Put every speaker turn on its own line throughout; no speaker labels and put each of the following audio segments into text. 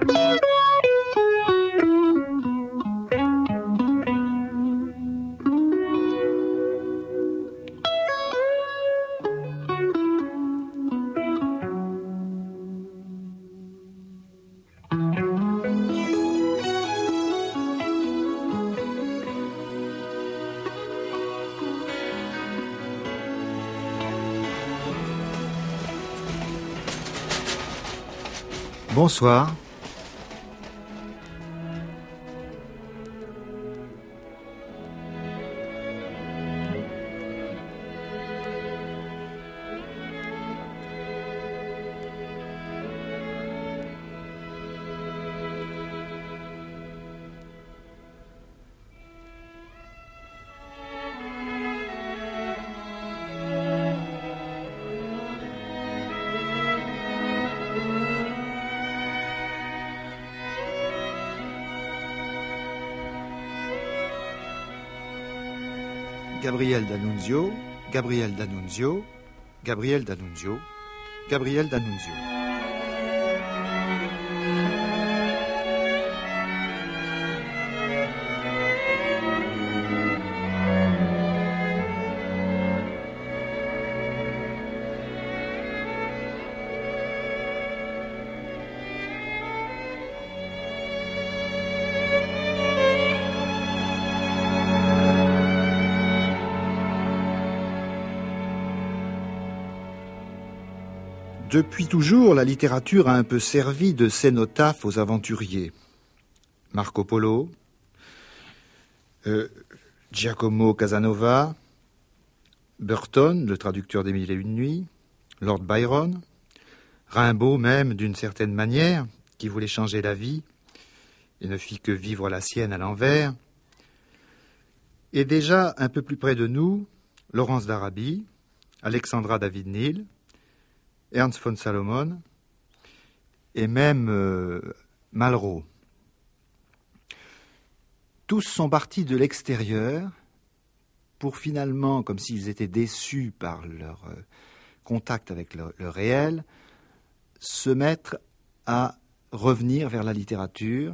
Bonsoir. Gabriel D'Annunzio, Gabriel D'Annunzio, Gabriel D'Annunzio, Gabriel D'Annunzio. Depuis toujours, la littérature a un peu servi de cénotaphe aux aventuriers. Marco Polo, Giacomo Casanova, Burton, le traducteur des Mille et une nuits, Lord Byron, Rimbaud même, d'une certaine manière, qui voulait changer la vie et ne fit que vivre la sienne à l'envers. Et déjà, un peu plus près de nous, Laurence d'Arabie, Alexandra David-Néel, Ernst von Salomon et même Malraux. Tous sont partis de l'extérieur pour finalement, comme s'ils étaient déçus par leur contact avec le réel, se mettre à revenir vers la littérature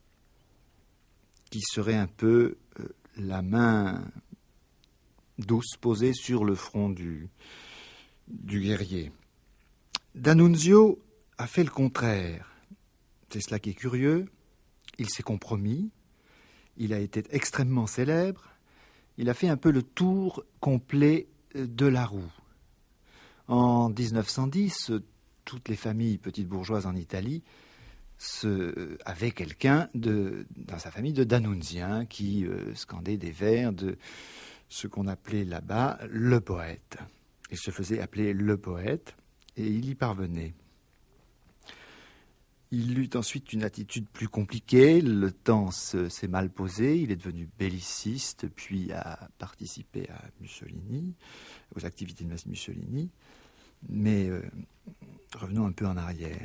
qui serait un peu la main douce posée sur le front du guerrier. D'Annunzio a fait le contraire. C'est cela qui est curieux. Il s'est compromis. Il a été extrêmement célèbre. Il a fait un peu le tour complet de la roue. En 1910, toutes les familles petites bourgeoises en Italie avaient quelqu'un dans sa famille de D'Annunziens qui scandait des vers de ce qu'on appelait là-bas le poète. Il se faisait appeler le poète. Et il y parvenait. Il eut ensuite une attitude plus compliquée, le temps s'est mal posé, il est devenu belliciste, puis a participé à Mussolini, aux activités de Mussolini. Mais revenons un peu en arrière.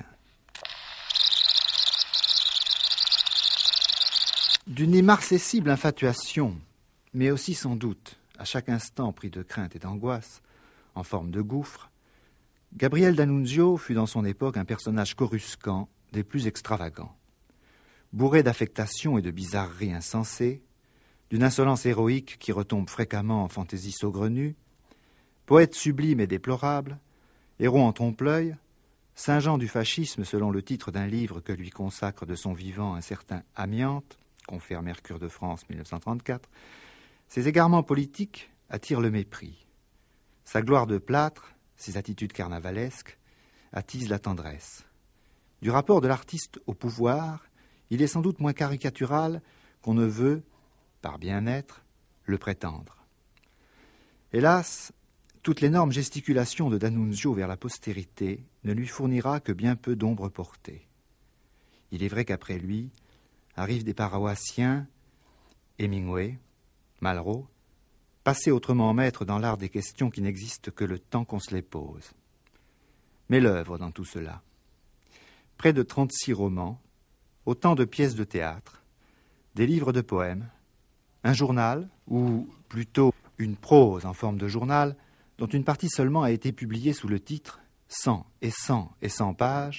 D'une immarcessible infatuation, mais aussi sans doute, à chaque instant pris de crainte et d'angoisse, en forme de gouffre, Gabriel D'Annunzio fut dans son époque un personnage coruscant des plus extravagants. Bourré d'affectation et de bizarreries insensées, d'une insolence héroïque qui retombe fréquemment en fantaisie saugrenue, poète sublime et déplorable, héros en trompe-l'œil, Saint Jean du fascisme selon le titre d'un livre que lui consacre de son vivant un certain Amiante, confère Mercure de France 1934, ses égarements politiques attirent le mépris. Sa gloire de plâtre, ses attitudes carnavalesques, attisent la tendresse. Du rapport de l'artiste au pouvoir, il est sans doute moins caricatural qu'on ne veut, par bien-être, le prétendre. Hélas, toute l'énorme gesticulation de D'Annunzio vers la postérité ne lui fournira que bien peu d'ombre portée. Il est vrai qu'après lui arrivent des paroissiens, Hemingway, Malraux, passés autrement maîtres dans l'art des questions qui n'existent que le temps qu'on se les pose. Mais l'œuvre dans tout cela. Près de 36 romans, autant de pièces de théâtre, des livres de poèmes, un journal, ou plutôt une prose en forme de journal, dont une partie seulement a été publiée sous le titre « 100 et 100 et 100 pages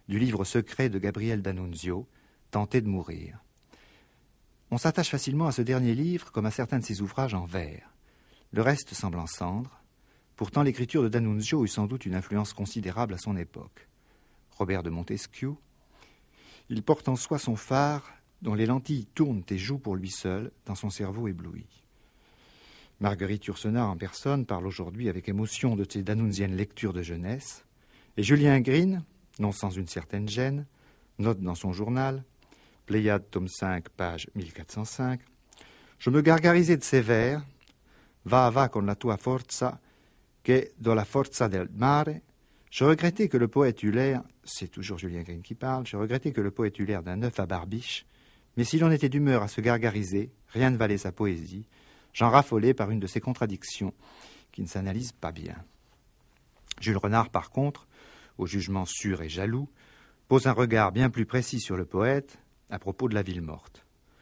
du livre secret de Gabriel d'Annunzio, Tenter de mourir. On s'attache facilement à ce dernier livre comme à certains de ses ouvrages en vers. Le reste semble en cendres. Pourtant, l'écriture de d'Annunzio eut sans doute une influence considérable à son époque. Robert de Montesquieu, il porte en soi son phare dont les lentilles tournent et jouent pour lui seul dans son cerveau ébloui. Marguerite Yourcenar en personne parle aujourd'hui avec émotion de ses d'annunziennes lectures de jeunesse, et Julien Green, non sans une certaine gêne, note dans son journal, Pléiade, tome 5, page 1405, « Je me gargarisais de ces vers, va va con la tua forza, che do la forza del mare. Je regrettais que le poète eût l'air, c'est toujours Julien Green qui parle, je regrettais que le poète eût l'air d'un œuf à barbiche, mais si l'on était d'humeur à se gargariser, rien ne valait sa poésie. J'en raffolais par une de ces contradictions qui ne s'analysent pas bien. » Jules Renard, par contre, au jugement sûr et jaloux, pose un regard bien plus précis sur le poète à propos de la ville morte.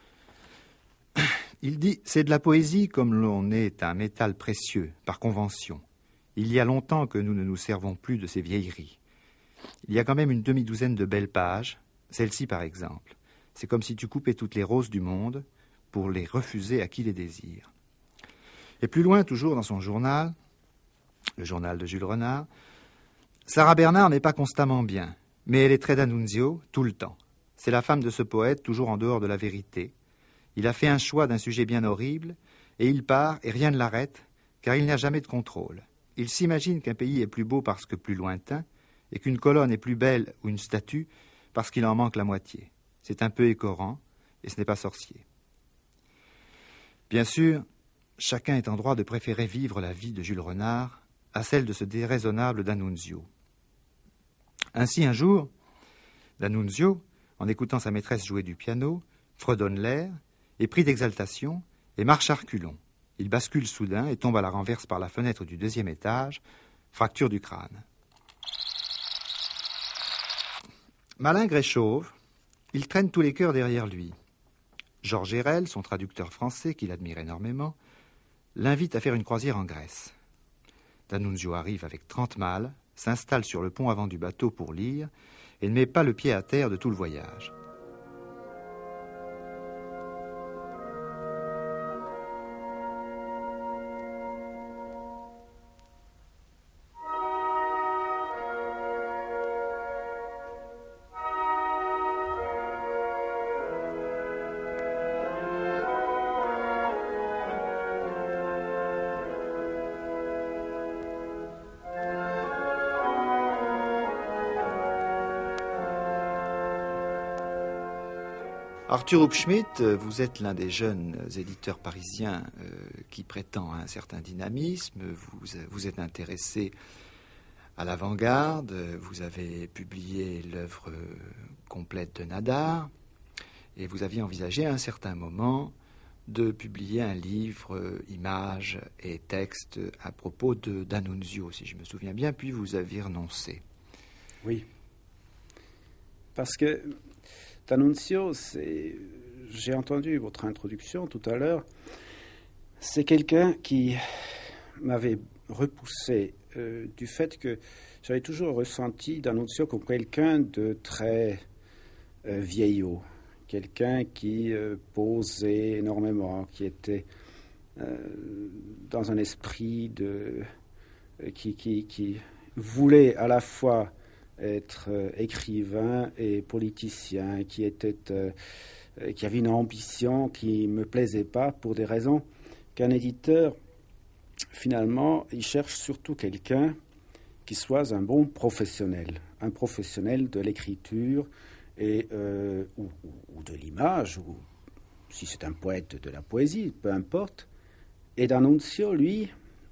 Il dit « C'est de la poésie comme l'on est un métal précieux, par convention. Il y a longtemps que nous ne nous servons plus de ces vieilleries. Il y a quand même une demi-douzaine de belles pages, celle-ci par exemple. C'est comme si tu coupais toutes les roses du monde pour les refuser à qui les désire. » Et plus loin, toujours dans son journal, le journal de Jules Renard, Sarah Bernard n'est pas constamment bien, mais elle est très d'Annunzio tout le temps. C'est la femme de ce poète, toujours en dehors de la vérité. Il a fait un choix d'un sujet bien horrible, et il part, et rien ne l'arrête, car il n'y a jamais de contrôle. Il s'imagine qu'un pays est plus beau parce que plus lointain, et qu'une colonne est plus belle ou une statue parce qu'il en manque la moitié. C'est un peu écœurant, et ce n'est pas sorcier. Bien sûr, chacun est en droit de préférer vivre la vie de Jules Renard à celle de ce déraisonnable d'Annunzio. Ainsi, un jour, d'Annunzio, en écoutant sa maîtresse jouer du piano, fredonne l'air, est pris d'exaltation et marche à reculons. Il bascule soudain et tombe à la renverse par la fenêtre du 2e étage, fracture du crâne. Malingre et chauve, il traîne tous les cœurs derrière lui. Georges Hérel, son traducteur français, qu'il admire énormément, l'invite à faire une croisière en Grèce. D'Annunzio arrive avec 30 malles, s'installe sur le pont avant du bateau pour lire et ne met pas le pied à terre de tout le voyage. Arthur Hubschmid, vous êtes l'un des jeunes éditeurs parisiens qui prétend à un certain dynamisme. Vous êtes intéressé à l'avant-garde. Vous avez publié l'œuvre complète de Nadar. Et vous aviez envisagé à un certain moment de publier un livre, images et textes à propos d'Annunzio, si je me souviens bien, puis vous avez renoncé.
Oui. Parce que d'Annunzio, j'ai entendu votre introduction tout à l'heure, c'est quelqu'un qui m'avait repoussé du fait que j'avais toujours ressenti d'Annunzio comme quelqu'un de très vieillot, quelqu'un qui posait énormément, qui était dans un esprit qui voulait à la fois être écrivain et politicien, qui avait une ambition qui ne me plaisait pas pour des raisons qu'un éditeur, finalement, il cherche surtout quelqu'un qui soit un bon professionnel, un professionnel de l'écriture et, ou de l'image, ou si c'est un poète de la poésie, peu importe. Et d'Annunzio, lui,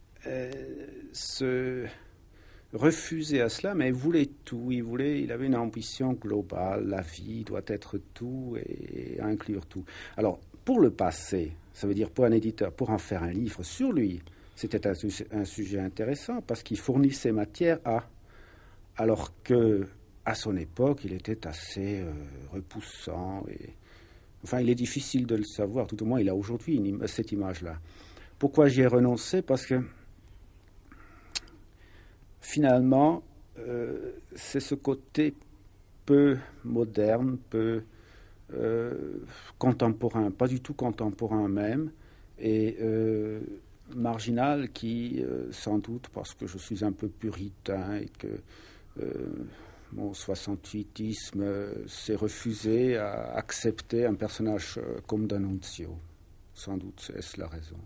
refusait à cela, mais il voulait tout. Il avait une ambition globale. La vie doit être tout et inclure tout. Alors, pour le passé, ça veut dire pour un éditeur, pour en faire un livre sur lui, c'était un sujet intéressant parce qu'il fournissait matière à. Alors que, à son époque, il était assez repoussant. Enfin, il est difficile de le savoir. Tout au moins, il a aujourd'hui cette image-là. Pourquoi j'y ai renoncé ? Parce que finalement, c'est ce côté peu moderne, peu contemporain, pas du tout contemporain même, et marginal qui, sans doute, parce que je suis un peu puritain et que mon 68isme s'est refusé à accepter un personnage comme D'Annunzio. Sans doute, est-ce la raison.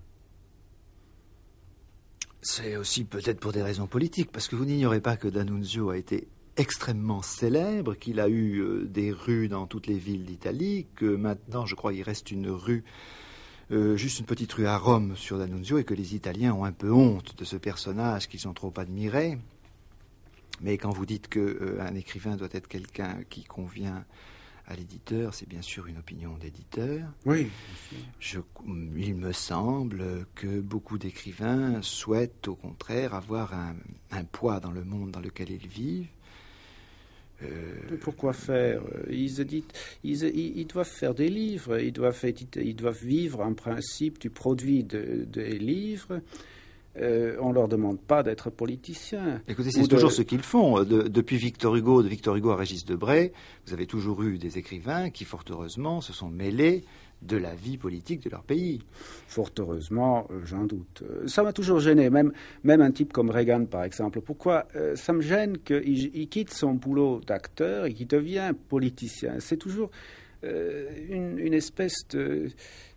C'est aussi peut-être pour des raisons politiques, parce que vous n'ignorez pas que D'Annunzio a été extrêmement célèbre, qu'il a eu des rues dans toutes les villes d'Italie, que maintenant, je crois, il reste une rue, juste une petite rue à Rome sur D'Annunzio, et que les Italiens ont un peu honte de ce personnage qu'ils ont trop admiré. Mais quand vous dites qu'un écrivain doit être quelqu'un qui convient à l'éditeur, c'est bien sûr une opinion d'éditeur.
Oui.
Il me semble que beaucoup d'écrivains souhaitent au contraire avoir un poids dans le monde dans lequel ils vivent.
Pourquoi faire? Ils doivent faire des livres, ils doivent vivre en principe du produit des livres. On ne leur demande pas d'être politiciens.
Écoutez, c'est toujours ce qu'ils font. Depuis Victor Hugo à Régis Debray, vous avez toujours eu des écrivains qui, fort heureusement, se sont mêlés de la vie politique de leur pays.
Fort heureusement, j'en doute. Ça m'a toujours gêné, même un type comme Reagan, par exemple. Pourquoi ça me gêne qu'il quitte son boulot d'acteur et qu'il devient politicien? C'est toujours une espèce de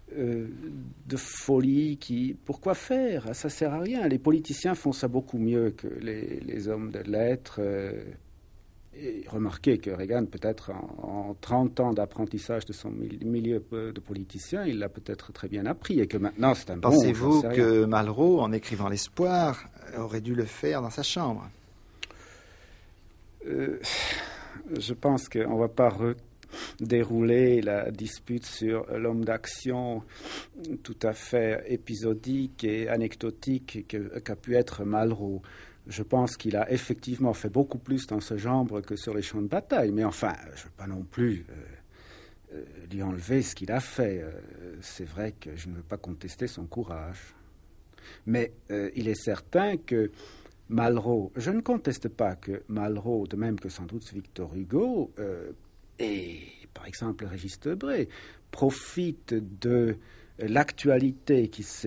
folie pourquoi faire? Ça sert à rien. Les politiciens font ça beaucoup mieux que les hommes de lettres. Et remarquez que Reagan, peut-être en 30 ans d'apprentissage de son milieu de politicien, il l'a peut-être très bien appris et que maintenant c'est un bon...
Pensez-vous que Malraux, en écrivant L'Espoir, aurait dû le faire dans sa chambre?
Je pense qu'on ne va pas dérouler la dispute sur l'homme d'action tout à fait épisodique et anecdotique qu'a pu être Malraux. Je pense qu'il a effectivement fait beaucoup plus dans ce genre que sur les champs de bataille. Mais enfin, je ne veux pas non plus lui enlever ce qu'il a fait. C'est vrai que je ne veux pas contester son courage. Mais il est certain que Malraux, je ne conteste pas que Malraux, de même que sans doute Victor Hugo, et par exemple Régis Debray, profitent de l'actualité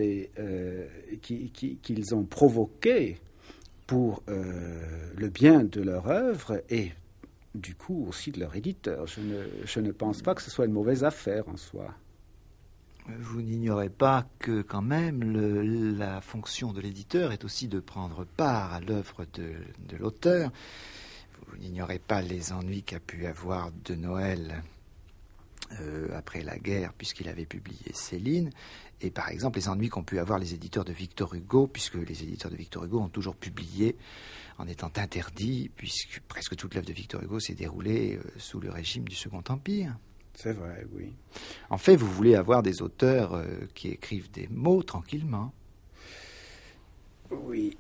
qu'ils ont provoquée pour le bien de leur œuvre et du coup aussi de leur éditeur. Je ne pense pas que ce soit une mauvaise affaire en soi.
Vous n'ignorez pas que quand même la fonction de l'éditeur est aussi de prendre part à l'œuvre de l'auteur. Vous n'ignorez pas les ennuis qu'a pu avoir de Noël après la guerre, puisqu'il avait publié Céline, et par exemple les ennuis qu'ont pu avoir les éditeurs de Victor Hugo, puisque les éditeurs de Victor Hugo ont toujours publié en étant interdits, puisque presque toute l'œuvre de Victor Hugo s'est déroulée sous le régime du Second Empire.
C'est vrai, oui.
En fait, vous voulez avoir des auteurs qui écrivent des mots tranquillement.
Oui,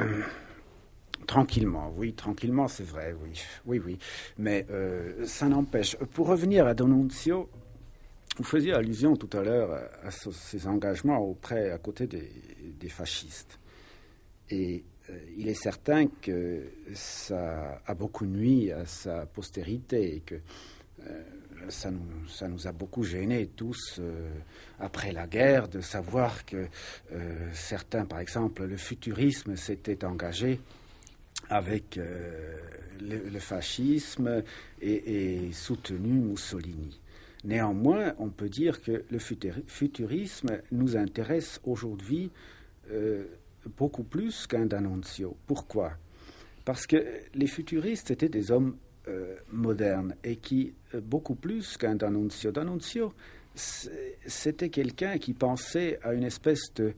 tranquillement, c'est vrai, oui. Mais ça n'empêche. Pour revenir à D'Annunzio, vous faisiez allusion tout à l'heure à ses engagements à côté des fascistes. Et il est certain que ça a beaucoup nui à sa postérité et que ça nous a beaucoup gênés tous après la guerre de savoir que certains, par exemple, le futurisme s'était engagé avec le fascisme et soutenu Mussolini. Néanmoins, on peut dire que le futurisme nous intéresse aujourd'hui beaucoup plus qu'un D'Annunzio. Pourquoi? Parce que les futuristes étaient des hommes modernes et qui, beaucoup plus qu'un D'Annunzio. D'Annunzio, c'était quelqu'un qui pensait à une espèce de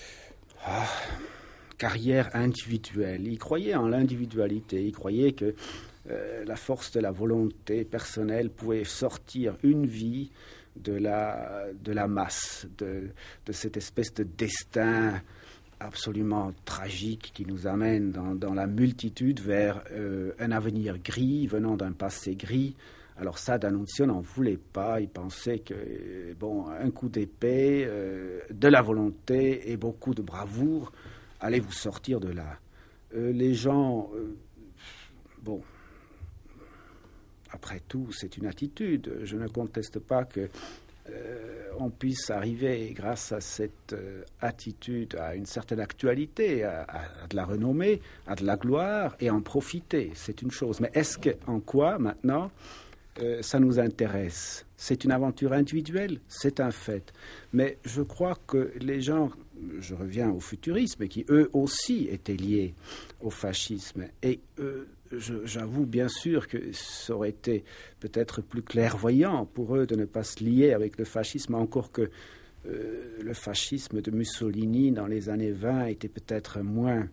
carrière individuelle. Il croyait en l'individualité, il croyait que la force de la volonté personnelle pouvait sortir une vie de la masse, de cette espèce de destin absolument tragique qui nous amène dans la multitude vers un avenir gris venant d'un passé gris. Alors ça, D'Annunzio n'en voulait pas. Il pensait que un coup d'épée, de la volonté et beaucoup de bravoure allait vous sortir de là. Les gens, après tout, c'est une attitude. Je ne conteste pas que on puisse arriver, grâce à cette attitude, à une certaine actualité, à de la renommée, à de la gloire, et en profiter. C'est une chose. Mais en quoi, maintenant, ça nous intéresse? C'est une aventure individuelle, c'est un fait. Mais je crois que les gens, je reviens au futurisme, qui eux aussi étaient liés au fascisme, et j'avoue bien sûr que ça aurait été peut-être plus clairvoyant pour eux de ne pas se lier avec le fascisme, encore que le fascisme de Mussolini dans les années 20 était peut-être moins...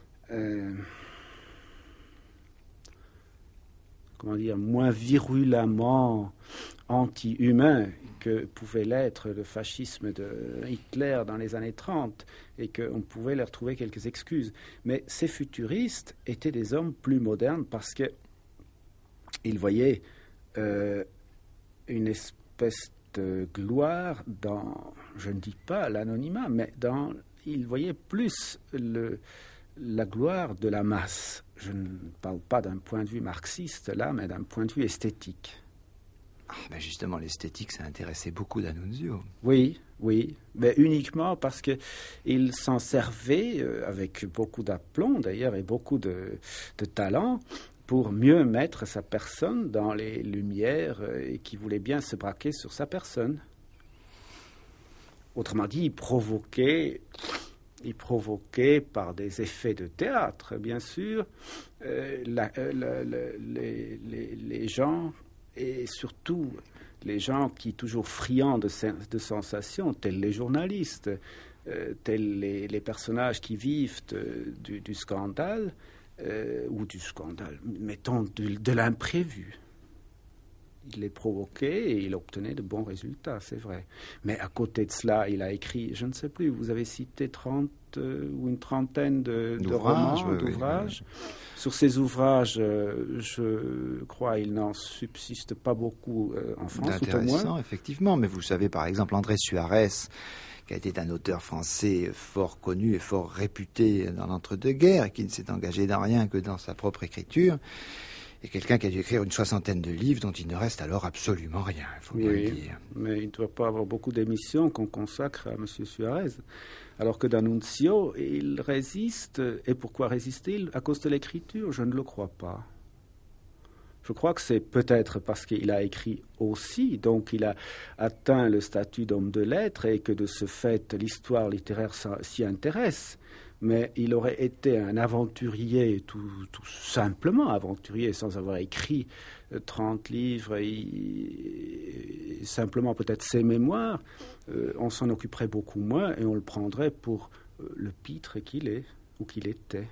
moins virulemment anti-humain que pouvait l'être le fascisme de Hitler dans les années 30, et qu'on pouvait leur trouver quelques excuses. Mais ces futuristes étaient des hommes plus modernes parce qu'ils voyaient une espèce de gloire dans, je ne dis pas l'anonymat, mais ils voyaient plus la gloire de la masse. Je ne parle pas d'un point de vue marxiste là, mais d'un point de vue esthétique.
Justement, l'esthétique, ça intéressait beaucoup d'Annunzio.
Oui, mais uniquement parce qu'il s'en servait avec beaucoup d'aplomb d'ailleurs et beaucoup de talent pour mieux mettre sa personne dans les lumières et qui voulait bien se braquer sur sa personne. Autrement dit, il provoquait par des effets de théâtre, bien sûr, les gens, et surtout les gens qui, toujours friands de sensations, tels les journalistes, tels les personnages qui vivent du scandale, ou du scandale, mettons de l'imprévu. Il les provoquait et il obtenait de bons résultats, c'est vrai. Mais à côté de cela, il a écrit, je ne sais plus, vous avez cité 30 ou une trentaine de romans, d'ouvrages. Oui. Sur ces ouvrages, je crois qu'il n'en subsiste pas beaucoup en France, tout au moins.
Effectivement, mais vous savez, par exemple, André Suarez, qui a été un auteur français fort connu et fort réputé dans l'entre-deux-guerres, et qui ne s'est engagé dans rien que dans sa propre écriture, et quelqu'un qui a dû écrire une 60aine de livres dont il ne reste alors absolument rien, il faut bien le dire.
Mais il ne doit pas avoir beaucoup d'émissions qu'on consacre à M. Suarez. Alors que d'Annunzio, il résiste. Et pourquoi résiste-t-il? À cause de l'écriture? Je ne le crois pas. Je crois que c'est peut-être parce qu'il a écrit aussi, donc il a atteint le statut d'homme de lettres et que de ce fait, l'histoire littéraire s'y intéresse. Mais il aurait été un aventurier, tout simplement aventurier, sans avoir écrit 30 livres et simplement peut-être ses mémoires. On s'en occuperait beaucoup moins et on le prendrait pour le pitre qu'il est ou qu'il était.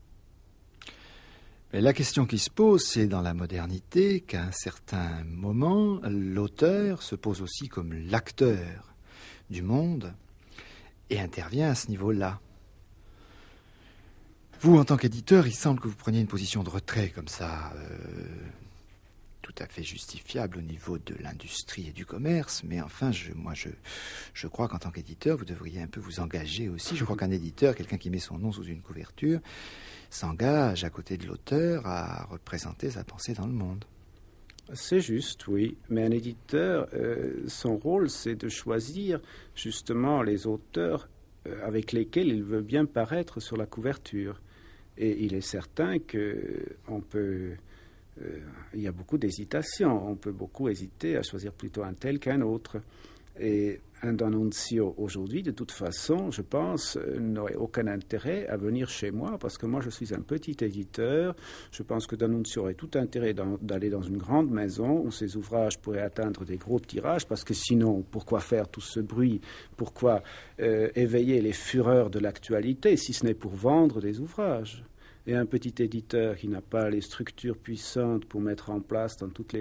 Mais la question qui se pose, c'est dans la modernité qu'à un certain moment, l'auteur se pose aussi comme l'acteur du monde et intervient à ce niveau-là. Vous, en tant qu'éditeur, il semble que vous preniez une position de retrait comme ça, tout à fait justifiable au niveau de l'industrie et du commerce, mais enfin, je crois qu'en tant qu'éditeur, vous devriez un peu vous engager aussi. Je crois qu'un éditeur, quelqu'un qui met son nom sous une couverture, s'engage à côté de l'auteur à représenter sa pensée dans le monde.
C'est juste, oui. Mais un éditeur, son rôle, c'est de choisir justement les auteurs avec lesquels il veut bien paraître sur la couverture. Et il est certain qu'on peut... il y a beaucoup d'hésitation. On peut beaucoup hésiter à choisir plutôt un tel qu'un autre. Et un d'Annunzio aujourd'hui, de toute façon, je pense, n'aurait aucun intérêt à venir chez moi parce que moi, je suis un petit éditeur. Je pense que d'Annunzio aurait tout intérêt d'aller dans une grande maison où ses ouvrages pourraient atteindre des gros tirages parce que sinon, pourquoi faire tout ce bruit? Pourquoi éveiller les fureurs de l'actualité si ce n'est pour vendre des ouvrages? Et un petit éditeur qui n'a pas les structures puissantes pour mettre en place dans tous les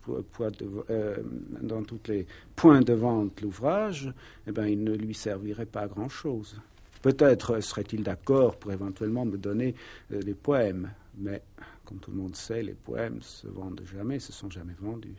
points de vente l'ouvrage, eh ben, il ne lui servirait pas à grand-chose. Peut-être serait-il d'accord pour éventuellement me donner des poèmes, mais comme tout le monde sait, les poèmes se vendent jamais, se sont jamais vendus.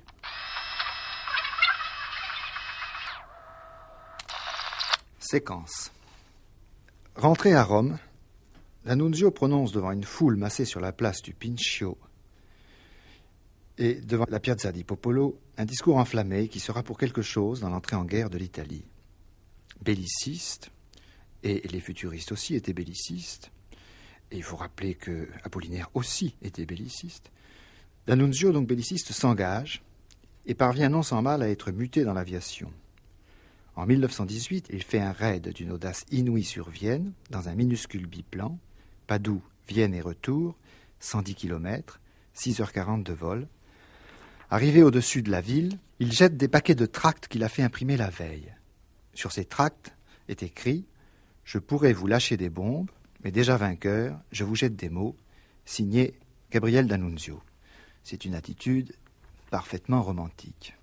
Séquence. Rentré à Rome, D'Annunzio prononce devant une foule massée sur la place du Pincio et devant la Piazza di Popolo, un discours enflammé qui sera pour quelque chose dans l'entrée en guerre de l'Italie. Belliciste, et les futuristes aussi étaient bellicistes, et il faut rappeler que Apollinaire aussi était belliciste, D'Annunzio, donc belliciste, s'engage et parvient non sans mal à être muté dans l'aviation. En 1918, il fait un raid d'une audace inouïe sur Vienne, dans un minuscule biplan, Padoue, Vienne et retour, 110 km, 6h40 de vol. Arrivé au-dessus de la ville, il jette des paquets de tracts qu'il a fait imprimer la veille. Sur ces tracts est écrit « Je pourrais vous lâcher des bombes, mais déjà vainqueur, je vous jette des mots, signé Gabriel D'Annunzio. » C'est une attitude parfaitement romantique.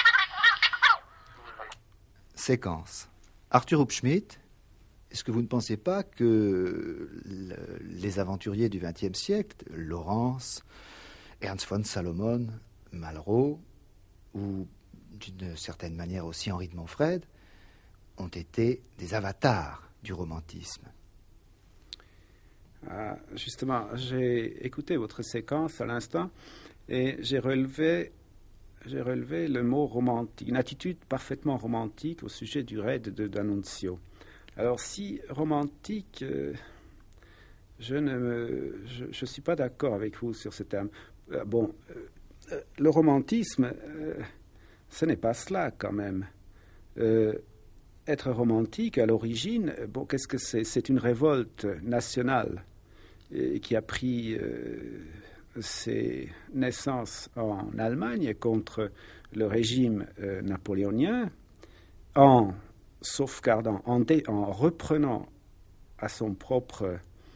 Séquence. Arthur Hupschmidt, est-ce que vous ne pensez pas que les aventuriers du XXe siècle, Laurens, Ernst von Salomon, Malraux, ou d'une certaine manière aussi Henri de Montfred, ont été des avatars du romantisme?
Justement, j'ai écouté votre séquence à l'instant et j'ai relevé le mot romantique, une attitude parfaitement romantique au sujet du raid de D'Annunzio. Alors si romantique, je ne suis pas d'accord avec vous sur ce terme. Le romantisme, ce n'est pas cela quand même. Être romantique, à l'origine, qu'est-ce que c'est? C'est une révolte nationale qui a pris ses naissances en Allemagne contre le régime napoléonien, en sauvegardant, en reprenant à son propre,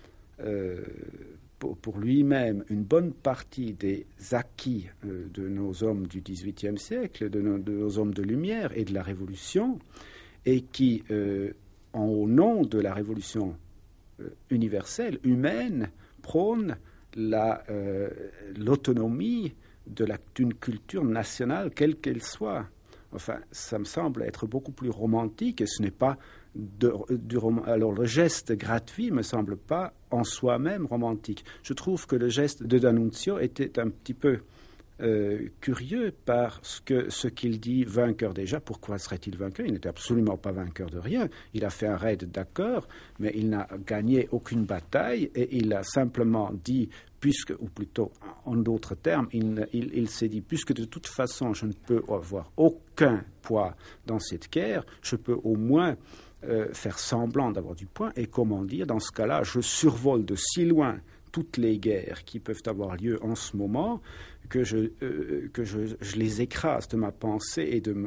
pour lui-même, une bonne partie des acquis de nos hommes du XVIIIe siècle, de nos hommes de lumière et de la Révolution, et qui, au nom de la révolution universelle, humaine, prône l'autonomie d'une culture nationale, quelle qu'elle soit. Enfin, ça me semble être beaucoup plus romantique, et ce n'est pas du roman. Alors, le geste gratuit me semble pas en soi-même romantique. Je trouve que le geste de D'Annunzio était un petit peu curieux parce que ce qu'il dit, vainqueur déjà, pourquoi serait-il vainqueur? Il n'était absolument pas vainqueur de rien. Il a fait un raid, d'accord, mais il n'a gagné aucune bataille et il a simplement dit, ou plutôt en d'autres termes, il s'est dit, puisque de toute façon je ne peux avoir aucun poids dans cette guerre, je peux au moins faire semblant d'avoir du poids, et comment dire, dans ce cas-là, je survole de si loin toutes les guerres qui peuvent avoir lieu en ce moment, que je les écrase de ma pensée et de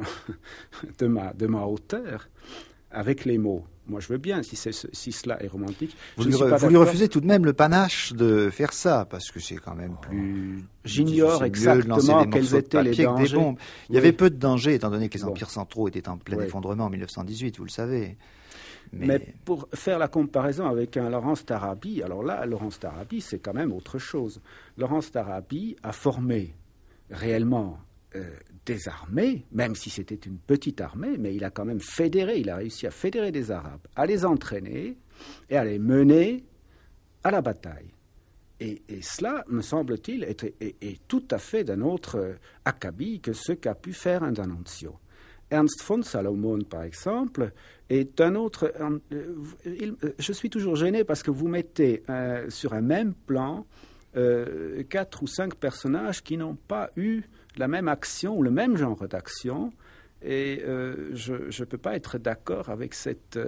ma hauteur avec les mots. Moi, je veux bien, si cela est romantique.
Vous lui refusez tout de même le panache de faire ça, parce que c'est quand même plus...
J'ignore exactement quels étaient les dangers.
Des bombes. Il y avait peu de dangers, étant donné que les empires centraux étaient en plein effondrement en 1918, vous le savez.
Mais pour faire la comparaison avec un Laurens d'Arabie, alors là, Laurens d'Arabie, c'est quand même autre chose. Laurens d'Arabie a formé réellement des armées, même si c'était une petite armée, mais il a quand même il a réussi à fédérer des Arabes, à les entraîner et à les mener à la bataille. Et cela, me semble-t-il, est tout à fait d'un autre acabit que ce qu'a pu faire un D'Annunzio. Ernst von Salomon, par exemple, est un autre... je suis toujours gêné parce que vous mettez sur un même plan 4 ou 5 personnages qui n'ont pas eu la même action ou le même genre d'action, et je ne peux pas être d'accord avec cet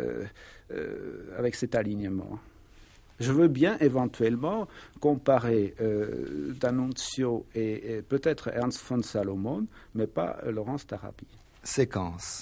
alignement. Je veux bien éventuellement comparer D'Annunzio et peut-être Ernst von Salomon, mais pas Laurens d'Arabie.
Séquence.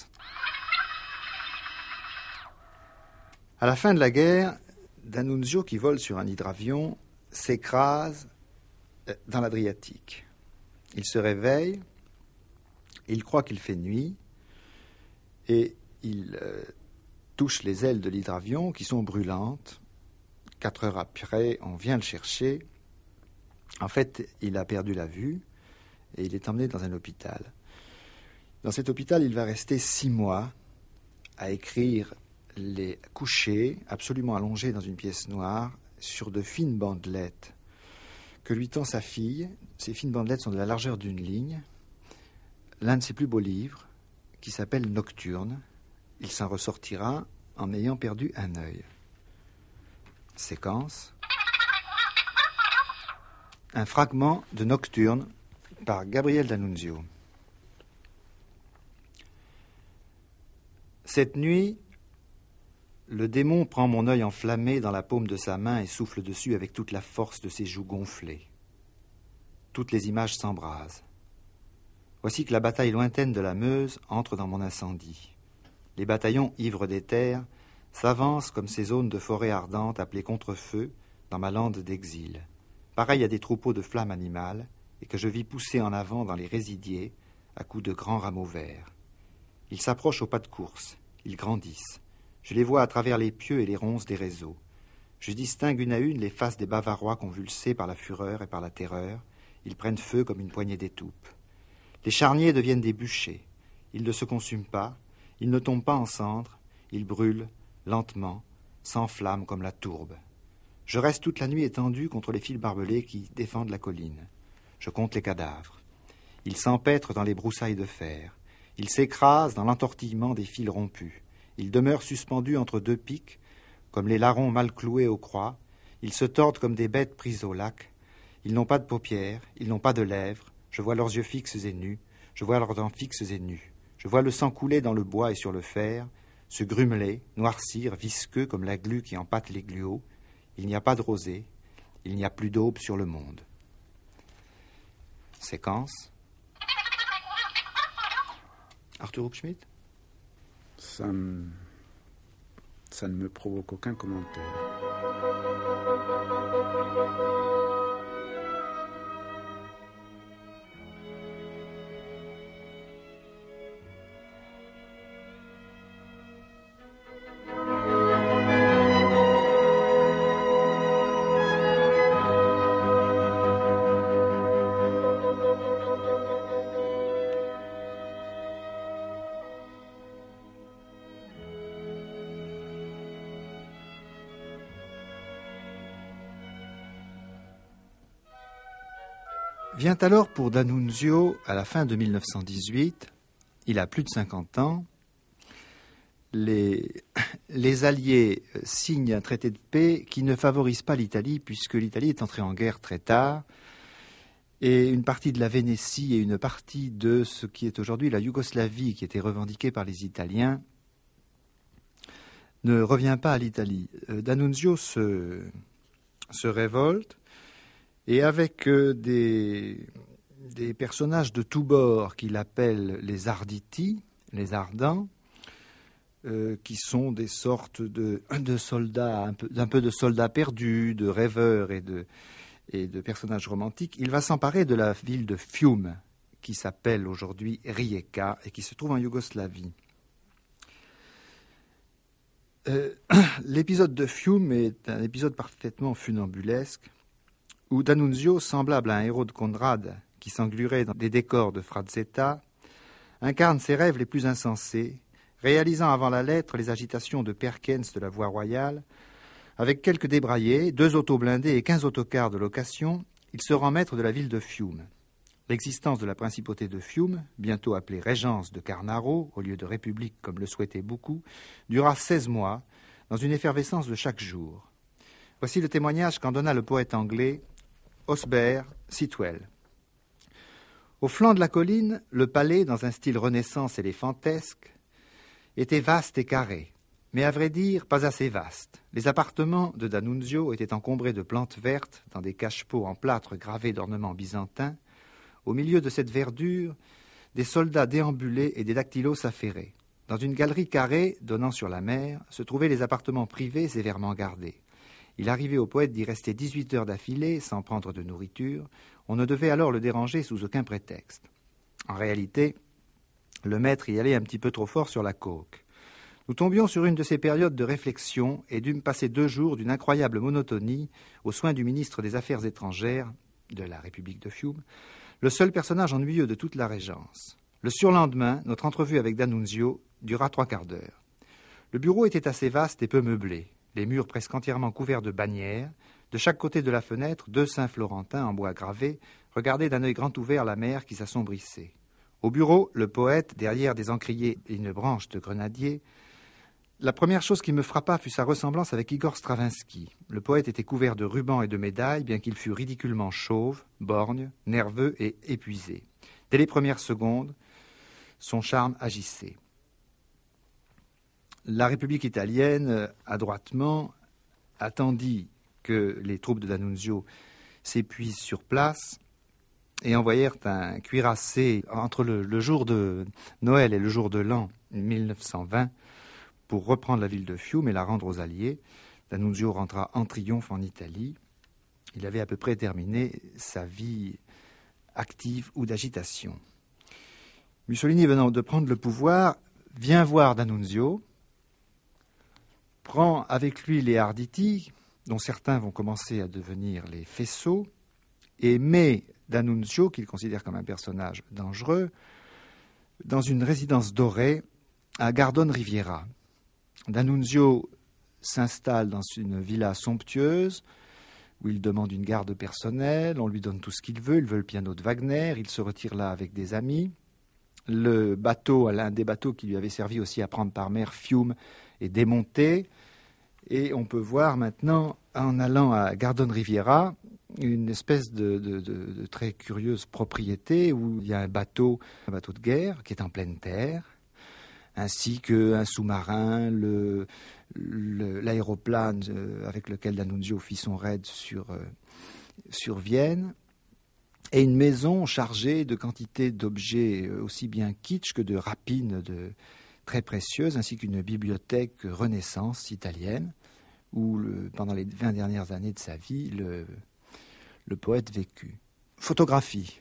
À la fin de la guerre, D'Annunzio, qui vole sur un hydravion, s'écrase dans l'Adriatique. Il se réveille, il croit qu'il fait nuit, et il touche les ailes de l'hydravion qui sont brûlantes. 4 heures après, on vient le chercher. En fait, il a perdu la vue et il est emmené dans un hôpital. Dans cet hôpital, il va rester 6 mois à écrire les couchés, absolument allongés dans une pièce noire, sur de fines bandelettes que lui tend sa fille. Ces fines bandelettes sont de la largeur d'une ligne. L'un de ses plus beaux livres, qui s'appelle Nocturne. Il s'en ressortira en ayant perdu un œil. Séquence. Un fragment de Nocturne par Gabriel D'Annunzio. Cette nuit, le démon prend mon œil enflammé dans la paume de sa main et souffle dessus avec toute la force de ses joues gonflées. Toutes les images s'embrasent. Voici que la bataille lointaine de la Meuse entre dans mon incendie. Les bataillons ivres des terres s'avancent comme ces zones de forêt ardente appelées contre-feu dans ma lande d'exil, pareil à des troupeaux de flammes animales, et que je vis pousser en avant dans les résidiers à coups de grands rameaux verts. Ils s'approchent au pas de course, ils grandissent. Je les vois à travers les pieux et les ronces des réseaux. Je distingue une à une les faces des Bavarois convulsés par la fureur et par la terreur. Ils prennent feu comme une poignée d'étoupes. Les charniers deviennent des bûchers. Ils ne se consument pas, ils ne tombent pas en cendres, ils brûlent lentement, s'enflamment comme la tourbe. Je reste toute la nuit étendu contre les fils barbelés qui défendent la colline. Je compte les cadavres. Ils s'empêtrent dans les broussailles de fer. Ils s'écrasent dans l'entortillement des fils rompus. Ils demeurent suspendus entre deux pics, comme les larrons mal cloués aux croix. Ils se tordent comme des bêtes prises au lac. Ils n'ont pas de paupières, ils n'ont pas de lèvres. Je vois leurs yeux fixes et nus. Je vois leurs dents fixes et nues. Je vois le sang couler dans le bois et sur le fer, se grumeler, noircir, visqueux comme la glu qui empâte les gluaux. Il n'y a pas de rosée, il n'y a plus d'aube sur le monde. Séquence. Arthur Hubschmid.
Ça ne me provoque aucun commentaire.
Vient alors pour D'Annunzio, à la fin de 1918, il a plus de 50 ans, les Alliés signent un traité de paix qui ne favorise pas l'Italie, puisque l'Italie est entrée en guerre très tard, et une partie de la Vénétie et une partie de ce qui est aujourd'hui la Yougoslavie, qui était revendiquée par les Italiens, ne revient pas à l'Italie. D'Annunzio se révolte, et avec des personnages de tous bords qu'il appelle les Arditi, les Ardents, qui sont des sortes de soldats, un peu de soldats perdus, de rêveurs et de personnages romantiques, il va s'emparer de la ville de Fiume, qui s'appelle aujourd'hui Rijeka et qui se trouve en Yougoslavie. L'épisode de Fiume est un épisode parfaitement funambulesque, où D'Annunzio, semblable à un héros de Conrad qui s'englurait dans des décors de Frazetta, incarne ses rêves les plus insensés, réalisant avant la lettre les agitations de Perkins de la voie royale. Avec quelques débraillés, 2 autos blindés et 15 autocars de location, il se rend maître de la ville de Fiume. L'existence de la principauté de Fiume, bientôt appelée Régence de Carnaro, au lieu de République comme le souhaitaient beaucoup, dura 16 mois, dans une effervescence de chaque jour. Voici le témoignage qu'en donna le poète anglais Osbert Sitwell. Au flanc de la colline, le palais, dans un style renaissance éléphantesque, était vaste et carré, mais à vrai dire, pas assez vaste. Les appartements de D'Annunzio étaient encombrés de plantes vertes dans des cache-pots en plâtre gravés d'ornements byzantins. Au milieu de cette verdure, des soldats déambulaient et des dactylos s'affairaient. Dans une galerie carrée donnant sur la mer se trouvaient les appartements privés sévèrement gardés. Il arrivait au poète d'y rester 18 heures d'affilée sans prendre de nourriture. On ne devait alors le déranger sous aucun prétexte. En réalité, le maître y allait un petit peu trop fort sur la coke. Nous tombions sur une de ces périodes de réflexion et dûmes passer 2 jours d'une incroyable monotonie aux soins du ministre des Affaires étrangères de la République de Fiume, le seul personnage ennuyeux de toute la Régence. Le surlendemain, notre entrevue avec D'Annunzio dura 3 quarts d'heure. Le bureau était assez vaste et peu meublé, les murs presque entièrement couverts de bannières, De chaque côté de la fenêtre, 2 saints florentins en bois gravé regardaient d'un œil grand ouvert la mer qui s'assombrissait. Au bureau, le poète, derrière des encriers et une branche de grenadier. La première chose qui me frappa fut sa ressemblance avec Igor Stravinsky. Le poète était couvert de rubans et de médailles, bien qu'il fût ridiculement chauve, borgne, nerveux et épuisé. Dès les premières secondes, son charme agissait. La République italienne, adroitement, attendit que les troupes de D'Annunzio s'épuisent sur place et envoyèrent un cuirassé entre le jour de Noël et le jour de l'an 1920 pour reprendre la ville de Fiume et la rendre aux Alliés. D'Annunzio rentra en triomphe en Italie. Il avait à peu près terminé sa vie active ou d'agitation. Mussolini, venant de prendre le pouvoir, vient voir D'Annunzio, prend avec lui les Arditi, dont certains vont commencer à devenir les faisceaux, et met D'Annunzio, qu'il considère comme un personnage dangereux, dans une résidence dorée à Gardone Riviera. D'Annunzio s'installe dans une villa somptueuse où il demande une garde personnelle, on lui donne tout ce qu'il veut, il veut le piano de Wagner, il se retire là avec des amis. Le bateau, l'un des bateaux qui lui avait servi aussi à prendre par mer Fiume, est démonté. Et on peut voir maintenant, en allant à Gardone Riviera, une espèce de très curieuse propriété où il y a un bateau de guerre qui est en pleine terre, ainsi qu'un sous-marin, l'aéroplane avec lequel D'Annunzio fit son raid sur Vienne, et une maison chargée de quantités d'objets aussi bien kitsch que de rapines très précieuses, ainsi qu'une bibliothèque Renaissance italienne, où pendant les 20 dernières années de sa vie, le poète vécut. Photographie.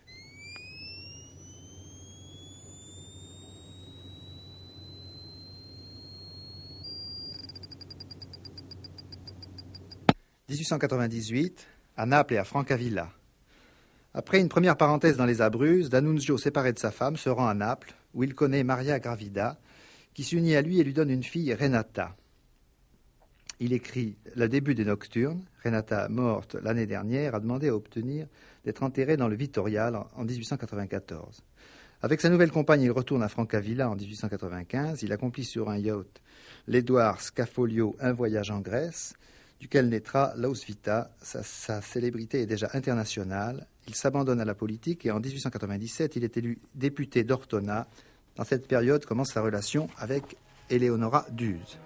« 1898, à Naples et à Francavilla. Après une première parenthèse dans les Abruzzes, D'Annunzio, séparé de sa femme, se rend à Naples, où il connaît Maria Gravida, qui s'unit à lui et lui donne une fille, Renata. Il écrit le début des Nocturnes. Renata, morte l'année dernière, a demandé à obtenir d'être enterrée dans le Vittorial en 1894. Avec sa nouvelle compagne, il retourne à Francavilla en 1895. Il accomplit sur un yacht l'Edouard Scafolio, un voyage en Grèce, duquel naîtra Laus Vita. Sa célébrité est déjà internationale. Il s'abandonne à la politique et en 1897, il est élu député d'Ortona. Dans cette période commence sa relation avec Eleonora Duse.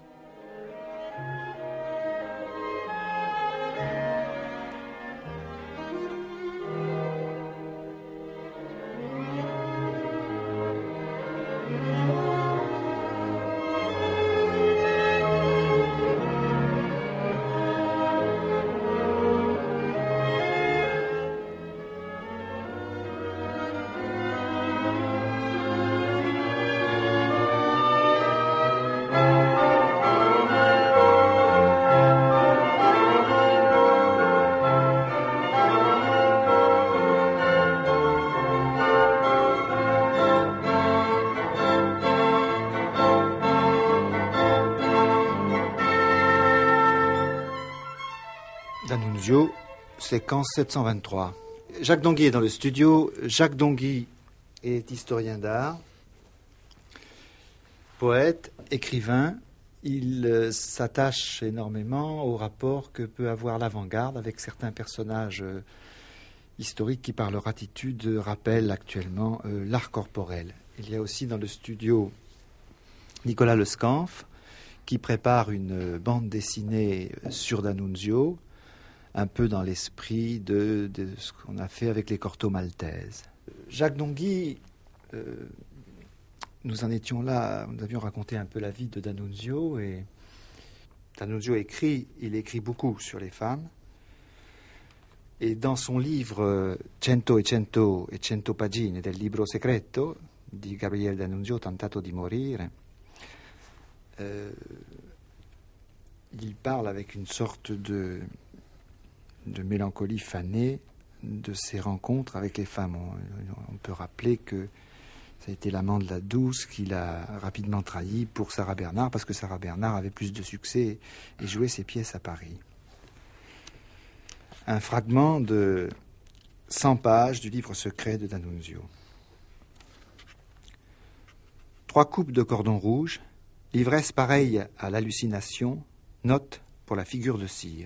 D'Annunzio, séquence 723. Jacques Dongui est dans le studio. Jacques Dongui est historien d'art, poète, écrivain. Il s'attache énormément au rapport que peut avoir l'avant-garde avec certains personnages historiques qui, par leur attitude, rappellent actuellement l'art corporel. Il y a aussi dans le studio Nicolas Lescanf, qui prépare une bande dessinée sur D'Annunzio, un peu dans l'esprit de ce qu'on a fait avec les Corto Maltese. Jacques Dongui, nous en étions là, nous avions raconté un peu la vie de D'Annunzio, et D'Annunzio il écrit beaucoup sur les femmes, et dans son livre Cento e cento pagine del libro segreto di Gabriele D'Annunzio, Tentato di morire, il parle avec une sorte de mélancolie fanée de ses rencontres avec les femmes. On peut rappeler que ça a été l'amant de la Douce qu'il a rapidement trahi pour Sarah Bernhardt, parce que Sarah Bernhardt avait plus de succès et jouait ses pièces à Paris. un fragment de 100 pages du livre secret de D'Annunzio. 3 coupes de cordon rouge, l'ivresse pareille à l'hallucination, note pour la figure de cire.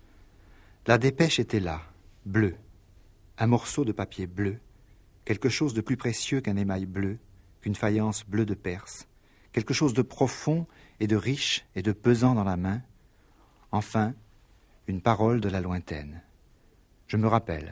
La dépêche était là, bleue, un morceau de papier bleu, quelque chose de plus précieux qu'un émail bleu, qu'une faïence bleue de Perse, quelque chose de profond et de riche et de pesant dans la main, enfin, une parole de la lointaine. Je me rappelle.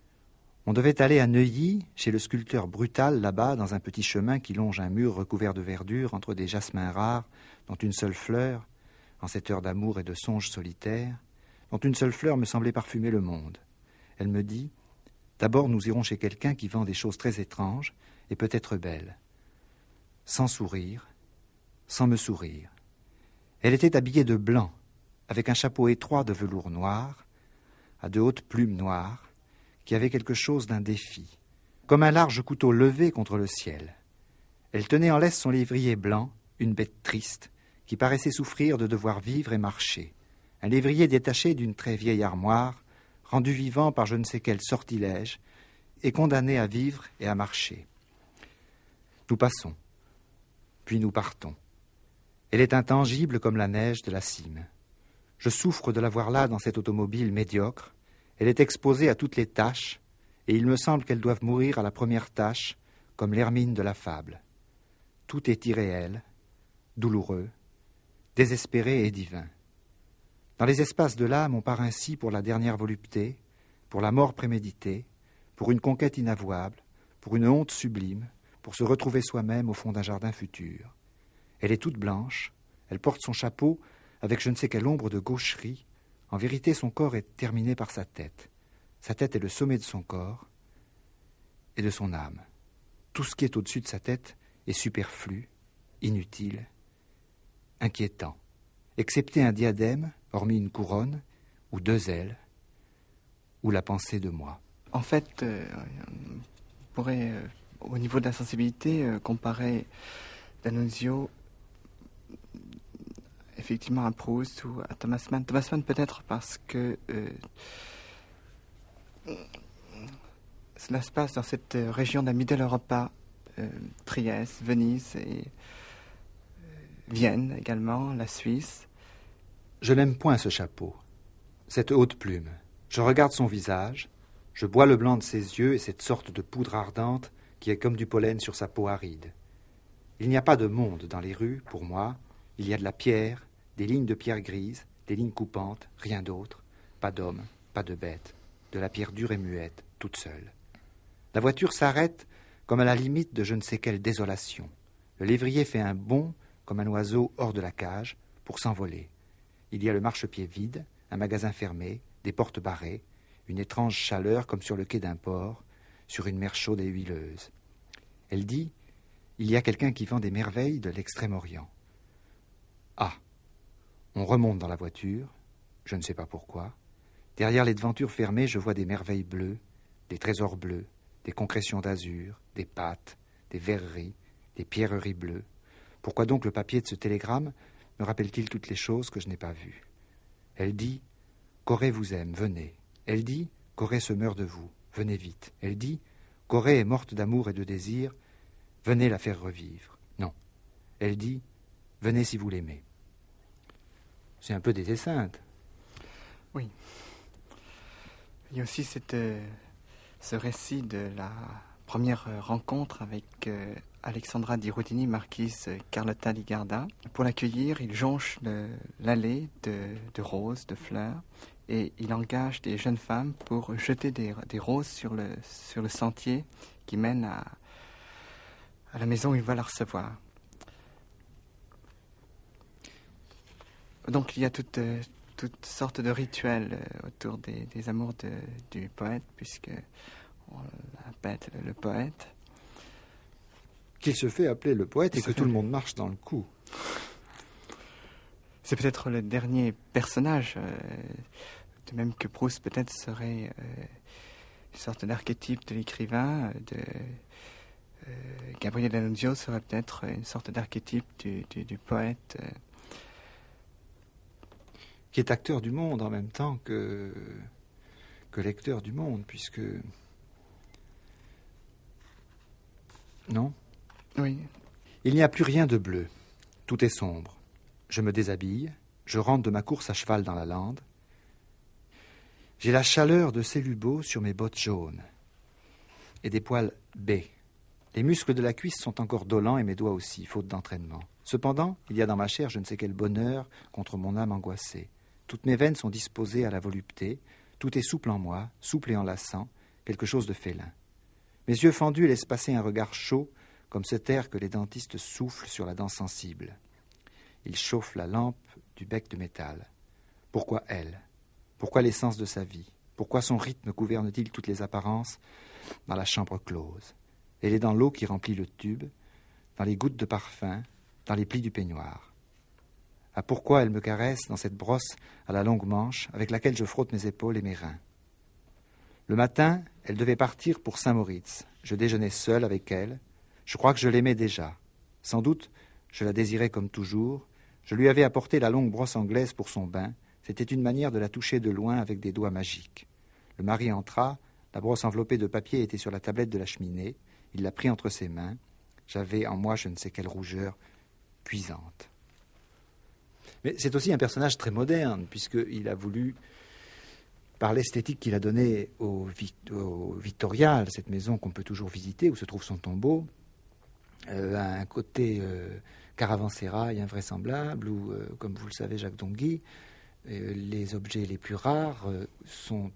On devait aller à Neuilly, chez le sculpteur Brutal, là-bas, dans un petit chemin qui longe un mur recouvert de verdure, entre des jasmins rares, dont une seule fleur, en cette heure d'amour et de songe solitaire, dont une seule fleur me semblait parfumer le monde. Elle me dit, d'abord nous irons chez quelqu'un qui vend des choses très étranges et peut-être belles. Sans sourire, sans me sourire. Elle était habillée de blanc, avec un chapeau étroit de velours noir, à de hautes plumes noires, qui avait quelque chose d'un défi, comme un large couteau levé contre le ciel. Elle tenait en laisse son lévrier blanc, une bête triste, qui paraissait souffrir de devoir vivre et marcher. Un lévrier détaché d'une très vieille armoire, rendu vivant par je ne sais quel sortilège, et condamné à vivre et à marcher. Nous passons, puis nous partons. Elle est intangible comme la neige de la cime. Je souffre de la voir là dans cette automobile médiocre. Elle est exposée à toutes les tâches, et il me semble qu'elle doive mourir à la première tâche, comme l'Hermine de la fable. Tout est irréel, douloureux, désespéré et divin. Dans les espaces de l'âme, on part ainsi pour la dernière volupté, pour la mort préméditée, pour une conquête inavouable, pour une honte sublime, pour se retrouver soi-même au fond d'un jardin futur. Elle est toute blanche, elle porte son chapeau avec je ne sais quelle ombre de gaucherie. En vérité, son corps est terminé par sa tête. Sa tête est le sommet de son corps et de son âme. Tout ce qui est au-dessus de sa tête est superflu, inutile, inquiétant, excepté un diadème, hormis une couronne, ou 2 ailes, ou la pensée de moi.
En fait, on pourrait, au niveau de la sensibilité, comparer D'Annunzio effectivement à Proust ou à Thomas Mann. Thomas Mann peut-être parce que cela se passe dans cette région de la Mitteleuropa, Trieste, Venise et Vienne également, la Suisse.
Je n'aime point ce chapeau, cette haute plume. Je regarde son visage, je bois le blanc de ses yeux et cette sorte de poudre ardente qui est comme du pollen sur sa peau aride. Il n'y a pas de monde dans les rues, pour moi. Il y a de la pierre, des lignes de pierre grise, des lignes coupantes, rien d'autre. Pas d'homme, pas de bête. De la pierre dure et muette, toute seule. La voiture s'arrête comme à la limite de je ne sais quelle désolation. Le lévrier fait un bond, comme un oiseau hors de la cage, pour s'envoler. Il y a le marchepied vide, un magasin fermé, des portes barrées, une étrange chaleur comme sur le quai d'un port, sur une mer chaude et huileuse. Elle dit, il y a quelqu'un qui vend des merveilles de l'Extrême-Orient. Ah, on remonte dans la voiture, je ne sais pas pourquoi. Derrière les devantures fermées, je vois des merveilles bleues, des trésors bleus, des concrétions d'azur, des pâtes, des verreries, des pierreries bleues. Pourquoi donc le papier de ce télégramme me rappelle-t-il toutes les choses que je n'ai pas vues? Elle dit, Corée vous aime, venez. Elle dit, Corée se meurt de vous, venez vite. Elle dit, Corée est morte d'amour et de désir, venez la faire revivre. Non. Elle dit, venez si vous l'aimez. C'est un peu des saintes.
Oui. Il y a aussi ce récit de la première rencontre avec Alexandra di Rudini, marquise Carlotta Ligarda. Pour l'accueillir, il jonche l'allée de roses, de fleurs, et il engage des jeunes femmes pour jeter des roses sur le sentier qui mène à la maison où il va la recevoir. Donc il y a toutes sortes de rituels autour des amours du poète, puisque on l'appelle le poète.
Qu'il se fait appeler le poète et que tout le monde marche dans le coup.
C'est peut-être le dernier personnage, de même que Proust peut-être serait une sorte d'archétype de l'écrivain, Gabriel D'Annunzio serait peut-être une sorte d'archétype du poète.
Qui est acteur du monde en même temps que que lecteur du monde, puisque... Non?
Oui.
Il n'y a plus rien de bleu. Tout est sombre. Je me déshabille, je rentre de ma course à cheval dans la lande. J'ai la chaleur de Célubo sur mes bottes jaunes et des poils bais. Les muscles de la cuisse sont encore dolents et mes doigts aussi, faute d'entraînement. Cependant, il y a dans ma chair je ne sais quel bonheur contre mon âme angoissée. Toutes mes veines sont disposées à la volupté, tout est souple en moi, souple et enlaçant, quelque chose de félin. Mes yeux fendus laissent passer un regard chaud, comme cet air que les dentistes soufflent sur la dent sensible. Il chauffe la lampe du bec de métal. Pourquoi elle? Pourquoi l'essence de sa vie? Pourquoi son rythme gouverne-t-il toutes les apparences dans la chambre close? Elle est dans l'eau qui remplit le tube, dans les gouttes de parfum, dans les plis du peignoir. Ah, pourquoi elle me caresse dans cette brosse à la longue manche avec laquelle je frotte mes épaules et mes reins? Le matin, elle devait partir pour Saint-Moritz. Je déjeunais seul avec elle. Je crois que je l'aimais déjà. Sans doute, je la désirais comme toujours. Je lui avais apporté la longue brosse anglaise pour son bain. C'était une manière de la toucher de loin avec des doigts magiques. Le mari entra, la brosse enveloppée de papier était sur la tablette de la cheminée. Il l'a pris entre ses mains. J'avais en moi je ne sais quelle rougeur cuisante. Mais c'est aussi un personnage très moderne, puisqu'il a voulu, par l'esthétique qu'il a donnée au Victorial, cette maison qu'on peut toujours visiter, où se trouve son tombeau, un côté caravansérail invraisemblable, où, comme vous le savez, Jacques Dongui, les objets les plus rares sont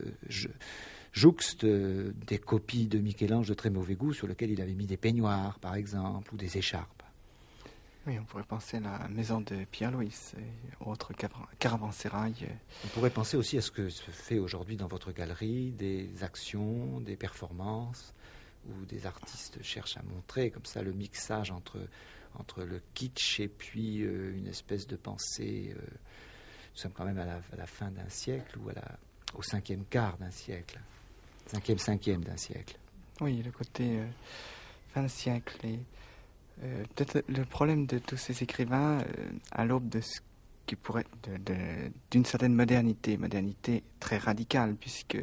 jouxte des copies de Michel-Ange de très mauvais goût sur lesquelles il avait mis des peignoirs, par exemple, ou des écharpes.
Oui, on pourrait penser à la maison de Pierre-Louis et autres caravansérail.
On pourrait penser aussi à ce que se fait aujourd'hui dans votre galerie, des actions, des performances, où des artistes cherchent à montrer comme ça le mixage entre le kitsch et puis une espèce de pensée. Nous sommes quand même à la fin d'un siècle ou au cinquième quart d'un siècle, cinquième d'un siècle.
Oui, le côté fin de siècle et peut-être le problème de tous ces écrivains à l'aube de ce qui pourrait d'une certaine modernité très radicale, puisque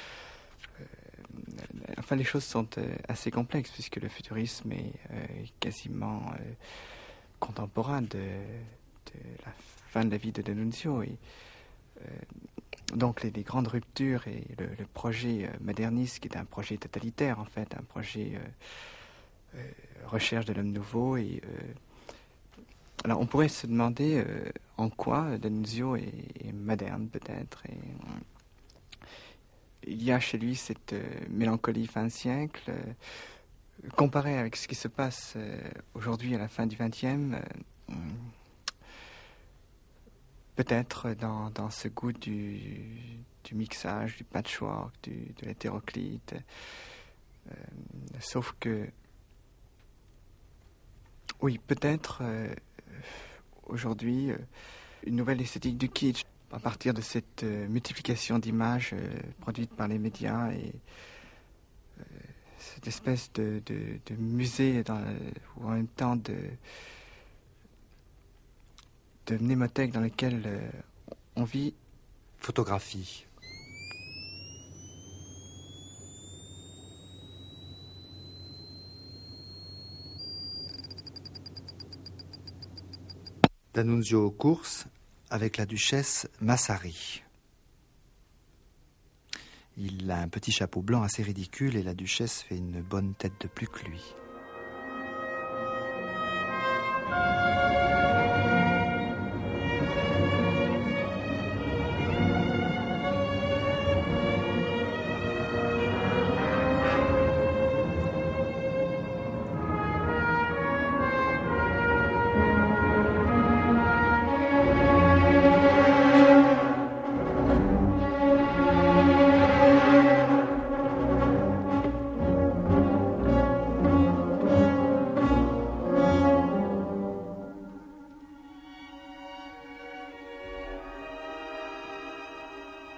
enfin les choses sont assez complexes, puisque le futurisme est quasiment contemporain de la fin de la vie de D'Annunzio et donc les grandes ruptures et le projet moderniste qui est un projet totalitaire en fait, un projet recherche de l'homme nouveau et alors on pourrait se demander en quoi D'Annunzio est moderne peut-être et il y a chez lui cette mélancolie fin de siècle comparée avec ce qui se passe aujourd'hui à la fin du XXe peut-être dans ce goût du mixage, du patchwork, de l'hétéroclite sauf que oui, peut-être aujourd'hui une nouvelle esthétique du kitsch à partir de cette multiplication d'images produites par les médias et cette espèce de musée ou en même temps de mnémothèque dans lequel on vit.
Photographie. D'Annunzio aux courses avec la duchesse Massari. Il a un petit chapeau blanc assez ridicule et la duchesse fait une bonne tête de plus que lui.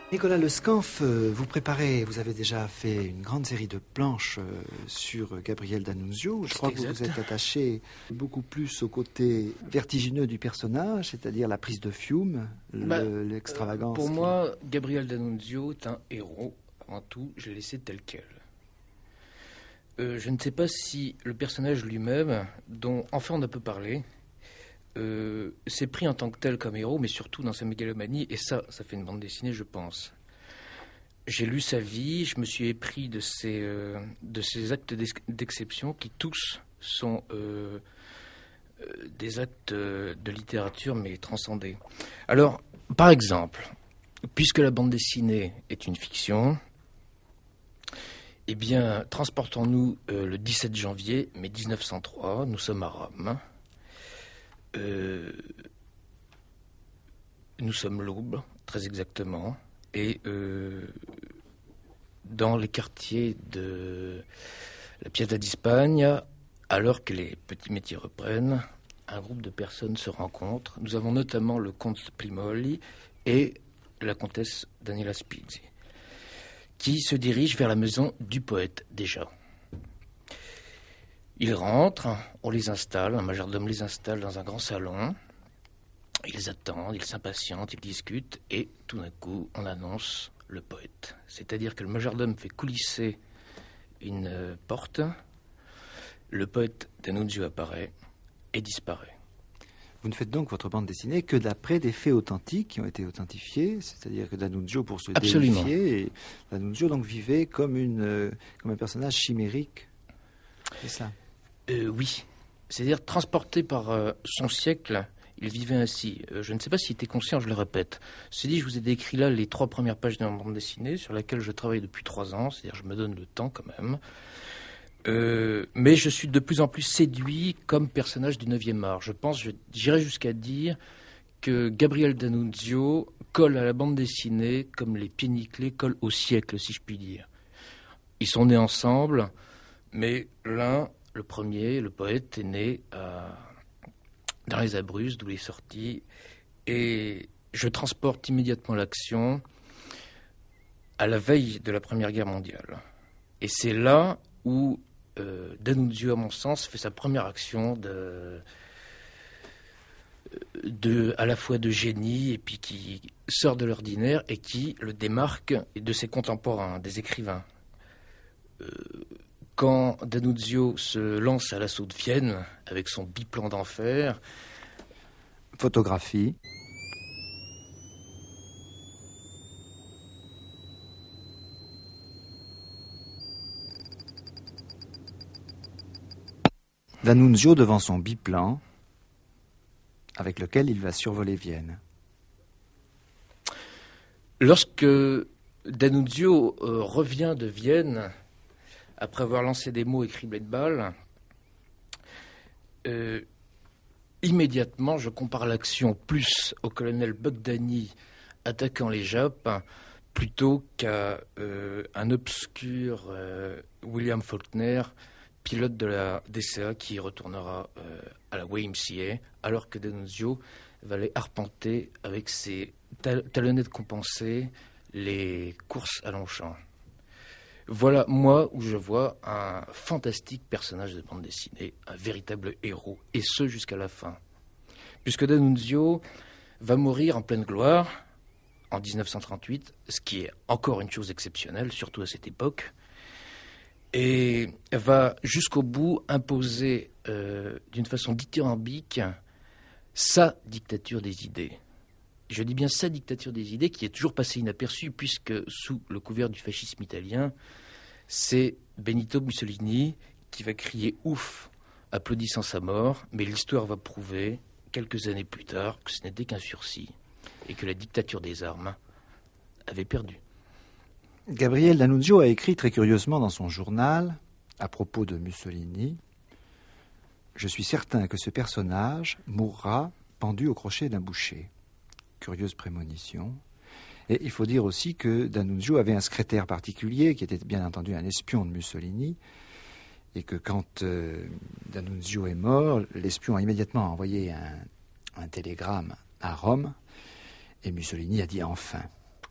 Nicolas Lescanf, vous avez déjà fait une grande série de planches sur Gabriel D'Annunzio. Je crois que vous vous êtes attaché beaucoup plus au côté vertigineux du personnage, c'est-à-dire la prise de Fiume, l'extravagance.
Pour moi, Gabriel D'Annunzio est un héros. Avant tout, je l'ai laissé tel quel. Je ne sais pas si le personnage lui-même, dont enfin on a peu parlé, s'est pris en tant que tel comme héros, mais surtout dans sa mégalomanie, et ça fait une bande dessinée, je pense. J'ai lu sa vie, je me suis épris de ces actes d'exception qui tous sont des actes de littérature, mais transcendés. Alors, par exemple, puisque la bande dessinée est une fiction, eh bien, transportons-nous le 17 janvier, mai 1903, nous sommes à Rome. Nous sommes l'aube, très exactement, et dans les quartiers de la Piazza di Spagna, alors que les petits métiers reprennent, un groupe de personnes se rencontrent. Nous avons notamment le comte Primoli et la comtesse Daniela Spizzi, qui se dirigent vers la maison du poète, déjà. Ils rentrent, on les installe, un majordome les installe dans un grand salon. Ils attendent, ils s'impatientent, ils discutent, et tout d'un coup, on annonce le poète. C'est-à-dire que le majordome fait coulisser une porte, le poète D'Annunzio apparaît et disparaît.
Vous ne faites donc votre bande dessinée que d'après des faits authentiques qui ont été authentifiés, c'est-à-dire que D'Annunzio, pour se déifier, et D'Annunzio donc vivait comme un personnage chimérique. C'est ça?
Oui. C'est-à-dire transporté par son siècle, il vivait ainsi. Je ne sais pas s'il était conscient, je le répète. Ceci dit, je vous ai décrit là les 3 premières pages de ma bande dessinée sur laquelle je travaille depuis 3 ans, c'est-à-dire je me donne le temps quand même. Mais je suis de plus en plus séduit comme personnage du 9e art. J'irais jusqu'à dire que Gabriel D'Annunzio colle à la bande dessinée comme les pieds nickelés collent au siècle, si je puis dire. Ils sont nés ensemble, mais l'un, le premier, le poète, est né dans les Abruzzes, d'où il est sorti, et je transporte immédiatement l'action à la veille de la Première Guerre mondiale. Et c'est là où D'Annunzio, à mon sens, fait sa première action à la fois de génie et puis qui sort de l'ordinaire et qui le démarque de ses contemporains, des écrivains. Quand D'Annunzio se lance à l'assaut de Vienne avec son biplan d'enfer...
Photographie. D'Annunzio devant son biplan avec lequel il va survoler Vienne.
Lorsque D'Annunzio revient de Vienne, après avoir lancé des mots et criblés de balles, immédiatement je compare l'action plus au colonel Bogdani attaquant les Japs plutôt qu'à un obscur William Faulkner, pilote de la DCA qui retournera à la YMCA, alors que D'Annunzio va aller arpenter avec ses talonnettes compensées les courses à Longchamp. Voilà, moi, où je vois un fantastique personnage de bande dessinée, un véritable héros, et ce jusqu'à la fin. Puisque D'Annunzio va mourir en pleine gloire en 1938, ce qui est encore une chose exceptionnelle, surtout à cette époque, et va jusqu'au bout imposer d'une façon dithyrambique sa dictature des idées. Je dis bien sa dictature des idées qui est toujours passée inaperçue puisque sous le couvert du fascisme italien, c'est Benito Mussolini qui va crier ouf applaudissant sa mort, mais l'histoire va prouver quelques années plus tard que ce n'était qu'un sursis et que la dictature des armes avait perdu.
Gabriel D'Annunzio a écrit très curieusement dans son journal, à propos de Mussolini, « Je suis certain que ce personnage mourra pendu au crochet d'un boucher. » Curieuse prémonition. Et il faut dire aussi que D'Annunzio avait un secrétaire particulier, qui était bien entendu un espion de Mussolini, et que quand D'Annunzio est mort, l'espion a immédiatement envoyé un télégramme à Rome, et Mussolini a dit « enfin ».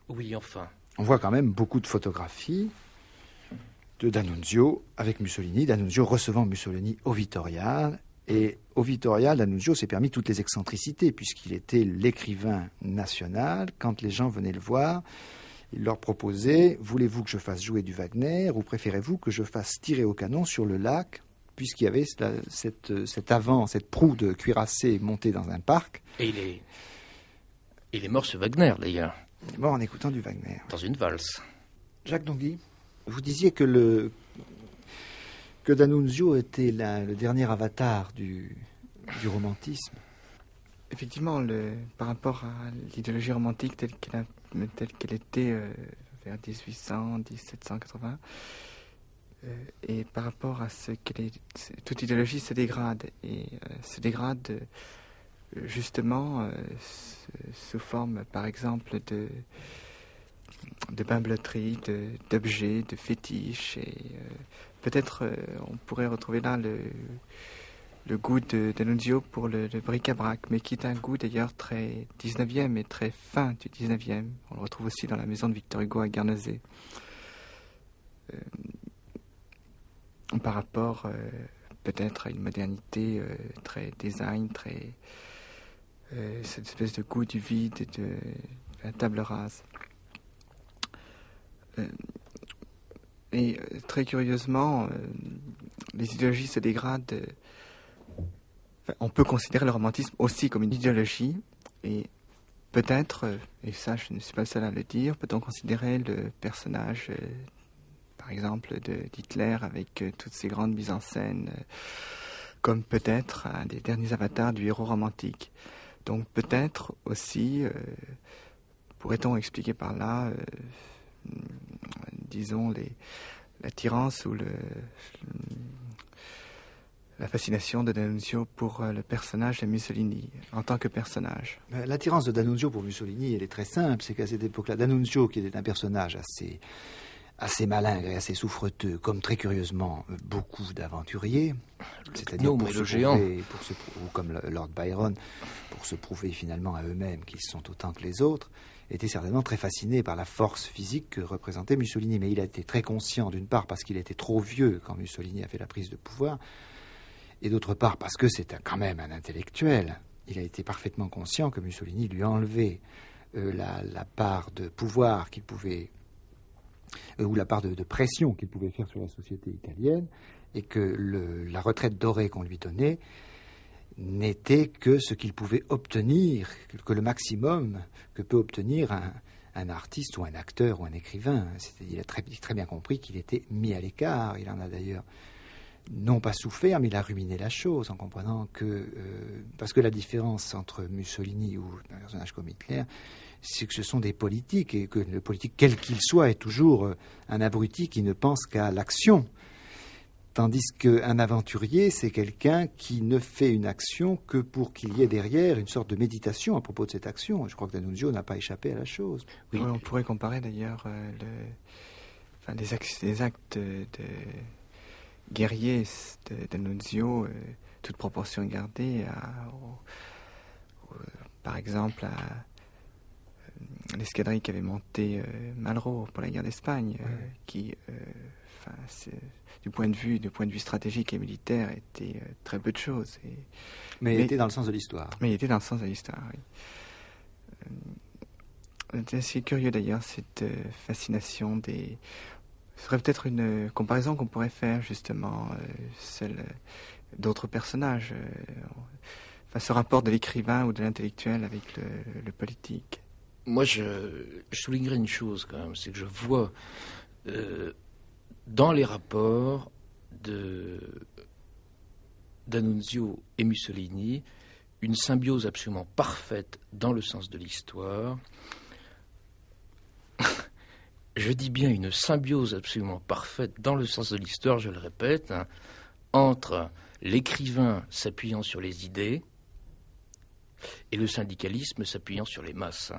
Oui, enfin.
On voit quand même beaucoup de photographies de D'Annunzio avec Mussolini, D'Annunzio recevant Mussolini au Vittorial. Et au Vittorial, D'Annunzio s'est permis toutes les excentricités, puisqu'il était l'écrivain national. Quand les gens venaient le voir, il leur proposait « Voulez-vous que je fasse jouer du Wagner ou préférez-vous que je fasse tirer au canon sur le lac ?» Puisqu'il y avait cette proue de cuirassé montée dans un parc.
Et il est mort ce Wagner, d'ailleurs.
Il est mort en écoutant du Wagner.
Dans une valse.
Jacques Donguy, vous disiez que D'Annunzio était le dernier avatar du romantisme.
Effectivement, par rapport à l'idéologie romantique telle qu'elle était vers 1800, 1780, et par rapport à toute idéologie se dégrade, et se dégrade justement sous forme, par exemple, de bimbeloterie, d'objets, de fétiches, et peut-être on pourrait retrouver là le goût d'Annunzio pour le bric-à-brac, mais qui est un goût d'ailleurs très 19e et très fin du 19e. On le retrouve aussi dans la maison de Victor Hugo à Guernesey. Par rapport peut-être à une modernité très design, très cette espèce de goût du vide et de la table rase. Et très curieusement, les idéologies se dégradent. On peut considérer le romantisme aussi comme une idéologie, et peut-être, et ça je ne suis pas le seul à le dire, peut-on considérer le personnage, par exemple, d'Hitler avec toutes ces grandes mises en scène, comme peut-être un des derniers avatars du héros romantique. Donc peut-être aussi, pourrait-on expliquer par là, disons, l'attirance ou la fascination de D'Annunzio pour le personnage de Mussolini, en tant que personnage.
L'attirance de D'Annunzio pour Mussolini, elle est très simple. C'est qu'à cette époque-là, D'Annunzio, qui était un personnage assez malingre et assez souffreteux, comme très curieusement beaucoup d'aventuriers, c'est-à-dire pour se prouver, ou comme Lord Byron, pour se prouver finalement à eux-mêmes qu'ils sont autant que les autres, était certainement très fasciné par la force physique que représentait Mussolini. Mais il a été très conscient, d'une part parce qu'il était trop vieux quand Mussolini a fait la prise de pouvoir, et d'autre part parce que c'est quand même un intellectuel. Il a été parfaitement conscient que Mussolini lui enlevait la part de pouvoir qu'il pouvait, ou la part de pression qu'il pouvait faire sur la société italienne, et que la retraite dorée qu'on lui donnait n'était que ce qu'il pouvait obtenir, que le maximum que peut obtenir un artiste ou un acteur ou un écrivain. Il a très bien compris qu'il était mis à l'écart. Il en a d'ailleurs non pas souffert, mais il a ruminé la chose en comprenant que... parce que la différence entre Mussolini ou un personnage comme Hitler, c'est que ce sont des politiques, et que le politique, quel qu'il soit, est toujours un abruti qui ne pense qu'à l'action. Tandis qu'un aventurier, c'est quelqu'un qui ne fait une action que pour qu'il y ait derrière une sorte de méditation à propos de cette action. Je crois que D'Annunzio n'a pas échappé à la chose.
Oui, on pourrait comparer d'ailleurs les actes de guerriers d'Annunzio, toute proportion gardée, par exemple à l'escadrille qu'avait monté Malraux pour la guerre d'Espagne, qui, du point de vue stratégique et militaire, était très peu de choses.
Mais était dans le sens de l'histoire.
Mais il était dans le sens de l'histoire, oui. C'est assez curieux d'ailleurs, cette fascination Ce serait peut-être une comparaison qu'on pourrait faire, justement, celle d'autres personnages. Ce rapport de l'écrivain ou de l'intellectuel avec le politique.
Moi, je soulignerais une chose, quand même, c'est que je vois dans les rapports d'Annunzio et Mussolini une symbiose absolument parfaite dans le sens de l'histoire. Je dis bien une symbiose absolument parfaite dans le sens de l'histoire, je le répète, entre l'écrivain s'appuyant sur les idées et le syndicalisme s'appuyant sur les masses.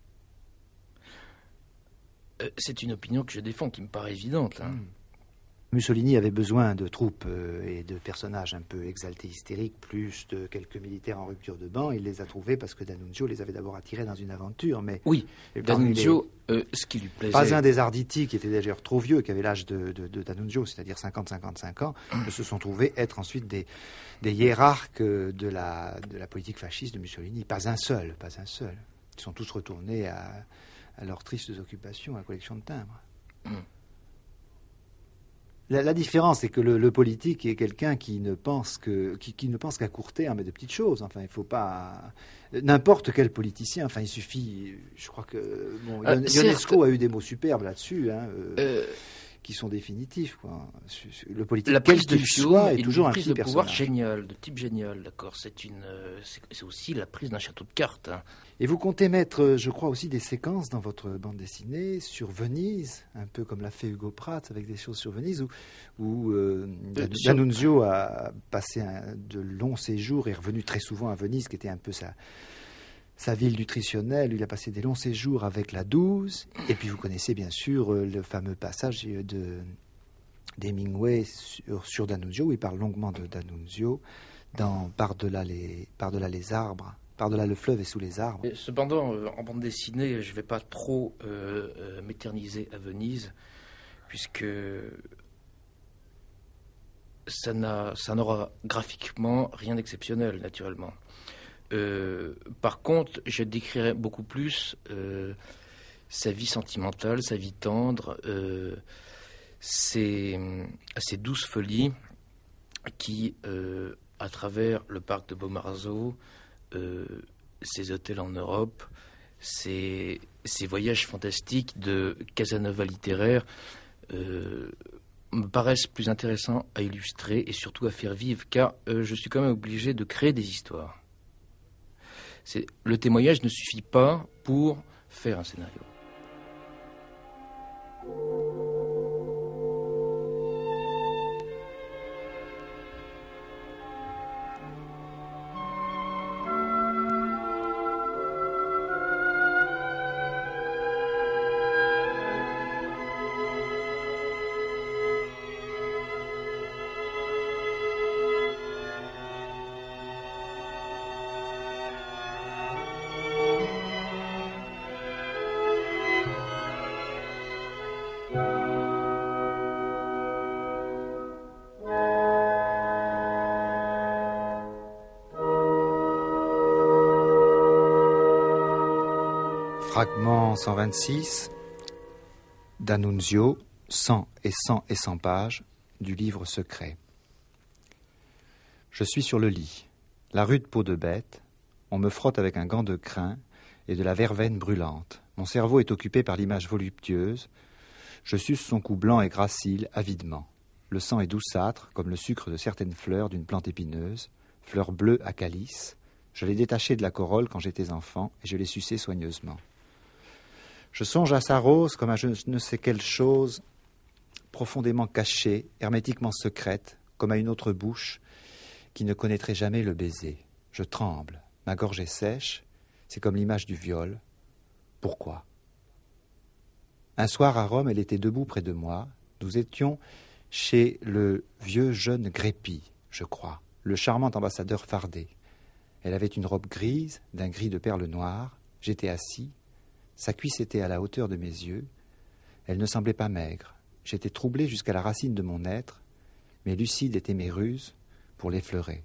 C'est une opinion que je défends, qui me paraît évidente.
Mussolini avait besoin de troupes et de personnages un peu exaltés, hystériques, plus de quelques militaires en rupture de banc. Il les a trouvés parce que D'Annunzio les avait d'abord attirés dans une aventure. Mais
oui, D'Annunzio, ce qui lui plaisait...
Pas un des Arditi, qui était d'ailleurs trop vieux, qui avait l'âge de D'Annunzio, c'est-à-dire 50-55 ans, ne se sont trouvés être ensuite des hiérarques de la politique fasciste de Mussolini. Pas un seul. Ils sont tous retournés à leurs tristes occupations, à la collection de timbres. La différence, c'est que le politique est quelqu'un qui ne pense qu'à court terme et de petites choses. Enfin, il ne faut pas... N'importe quel politicien, enfin, il suffit... Je crois que... Ionesco a eu des mots superbes là-dessus, qui sont définitifs, quoi. Le politique,
la prise de
choix, est toujours
une prise de pouvoir
personnage.
géniale, de type génial, d'accord. C'est aussi la prise d'un château de cartes.
Et vous comptez mettre, je crois, aussi des séquences dans votre bande dessinée sur Venise, un peu comme l'a fait Hugo Pratt avec des choses sur Venise, où D'Annunzio a passé de longs séjours et est revenu très souvent à Venise, qui était un peu sa ville nutritionnelle. Il a passé des longs séjours avec la 12. Et puis vous connaissez bien sûr le fameux passage d'Hemingway sur D'Annunzio, où il parle longuement de D'Annunzio dans Par-delà les arbres. Par-delà le fleuve et sous les arbres.
Et cependant, en bande dessinée, je ne vais pas trop m'éterniser à Venise, puisque ça n'aura graphiquement rien d'exceptionnel, naturellement. Par contre, je décrirai beaucoup plus sa vie sentimentale, sa vie tendre, ses douces folies qui, à travers le parc de Beaumarzeau, ces hôtels en Europe, ces voyages fantastiques de Casanova littéraire me paraissent plus intéressants à illustrer et surtout à faire vivre, car je suis quand même obligé de créer des histoires. Le témoignage ne suffit pas pour faire un scénario.
Fragment 126, D'Annunzio, 100 et 100 pages, du livre secret. Je suis sur le lit, la rude peau de bête, on me frotte avec un gant de crin et de la verveine brûlante. Mon cerveau est occupé par l'image voluptueuse, je suce son cou blanc et gracile avidement. Le sang est douceâtre, comme le sucre de certaines fleurs d'une plante épineuse, fleurs bleues à calice. Je l'ai détaché de la corolle quand j'étais enfant et je l'ai sucé soigneusement. Je songe à sa rose comme à je ne sais quelle chose profondément cachée, hermétiquement secrète, comme à une autre bouche qui ne connaîtrait jamais le baiser. Je tremble, ma gorge est sèche, c'est comme l'image du viol. Pourquoi ? Un soir à Rome, elle était debout près de moi. Nous étions chez le vieux jeune Gréppi, je crois, le charmant ambassadeur fardé. Elle avait une robe grise, d'un gris de perles noires. J'étais assis. Sa cuisse était à la hauteur de mes yeux. Elle ne semblait pas maigre. J'étais troublé jusqu'à la racine de mon être, mais lucide étaient mes ruses pour l'effleurer.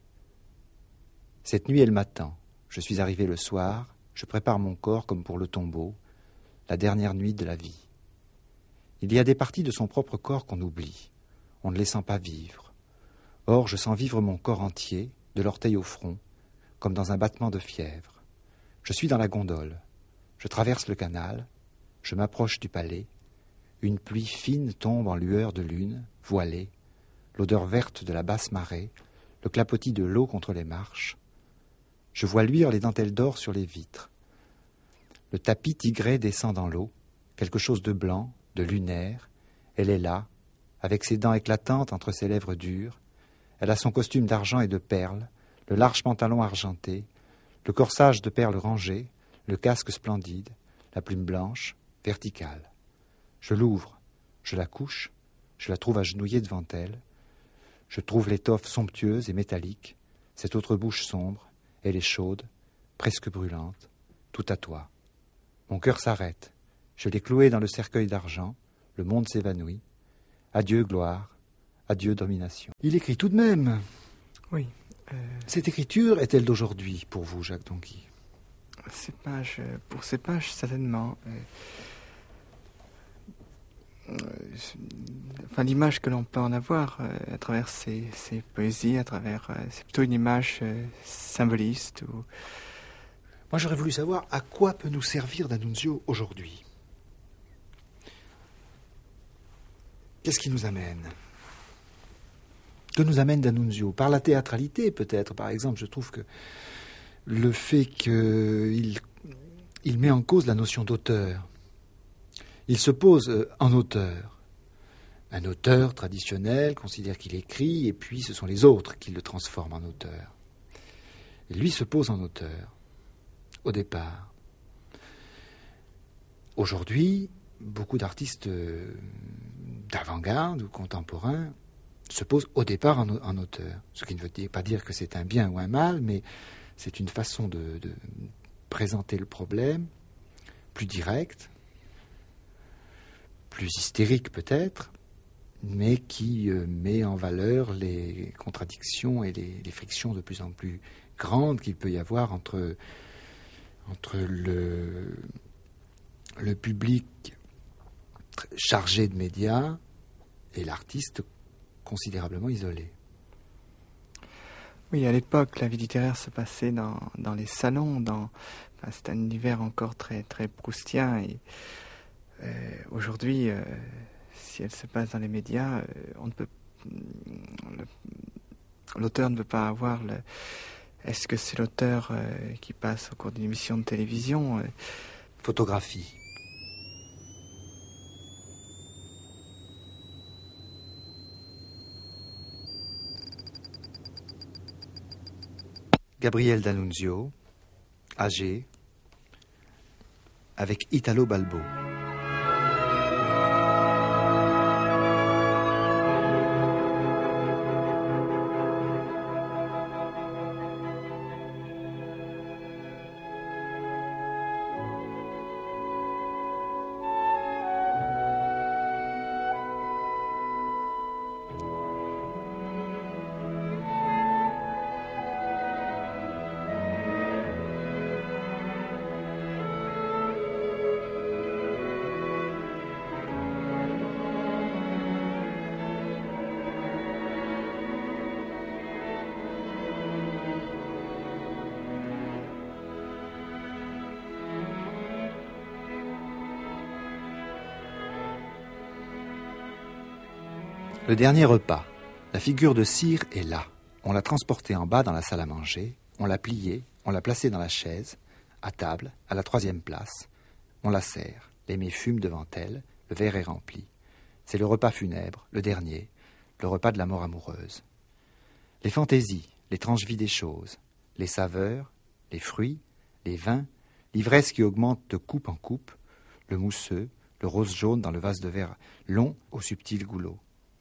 Cette nuit, elle m'attend. Je suis arrivé le soir. Je prépare mon corps comme pour le tombeau, la dernière nuit de la vie. Il y a des parties de son propre corps qu'on oublie. On ne les sent pas vivre. Or, je sens vivre mon corps entier, de l'orteil au front, comme dans un battement de fièvre. Je suis dans la gondole. Je traverse le canal, je m'approche du palais. Une pluie fine tombe en lueur de lune, voilée, l'odeur verte de la basse marée, le clapotis de l'eau contre les marches. Je vois luire les dentelles d'or sur les vitres. Le tapis tigré descend dans l'eau, quelque chose de blanc, de lunaire. Elle est là, avec ses dents éclatantes entre ses lèvres dures. Elle a son costume d'argent et de perles, le large pantalon argenté, le corsage de perles rangées, le casque splendide, la plume blanche, verticale. Je l'ouvre, je la couche, Je la trouve agenouillée devant elle. Je trouve l'étoffe somptueuse et métallique, cette autre bouche sombre, elle est chaude, presque brûlante, tout à toi. Mon cœur s'arrête. Je l'ai clouée dans le cercueil d'argent, le monde s'évanouit. Adieu gloire, adieu domination. Il écrit tout de même.
Oui.
Cette écriture est-elle d'aujourd'hui pour vous, Jacques Donqui?
Pour ces pages, certainement. L'image que l'on peut en avoir à travers ces poésies, c'est plutôt une image symboliste.
Moi, j'aurais voulu savoir à quoi peut nous servir D'Annunzio aujourd'hui. Qu'est-ce qui nous amène? Que nous amène D'Annunzio? Par la théâtralité, peut-être. Par exemple, je trouve que le fait qu'il met en cause la notion d'auteur. Il se pose en auteur. Un auteur traditionnel considère qu'il écrit, et puis ce sont les autres qui le transforment en auteur. Et lui se pose en auteur, au départ. Aujourd'hui, beaucoup d'artistes d'avant-garde ou contemporains se posent au départ en auteur. Ce qui ne veut pas dire que c'est un bien ou un mal, mais c'est une façon de présenter le problème, plus directe, plus hystérique peut-être, mais qui met en valeur les contradictions et les frictions de plus en plus grandes qu'il peut y avoir entre le public chargé de médias et l'artiste considérablement isolé.
Oui, à l'époque, la vie littéraire se passait dans les salons, c'est un univers encore très, très proustien. Et aujourd'hui, si elle se passe dans les médias, l'auteur ne peut pas avoir Est-ce que c'est l'auteur qui passe au cours d'une émission de télévision
Photographie. Gabriel D'Annunzio, âgé, avec Italo Balbo. Le dernier repas. La figure de cire est là. On l'a transportée en bas dans la salle à manger, on l'a pliée, on l'a placée dans la chaise, à table, à la 3e place. On la sert, les mets fument devant elle, le verre est rempli. C'est le repas funèbre, le dernier, le repas de la mort amoureuse. Les fantaisies, l'étrange vie des choses, les saveurs, les fruits, les vins, l'ivresse qui augmente de coupe en coupe, le mousseux, le rose jaune dans le vase de verre long au subtil goulot.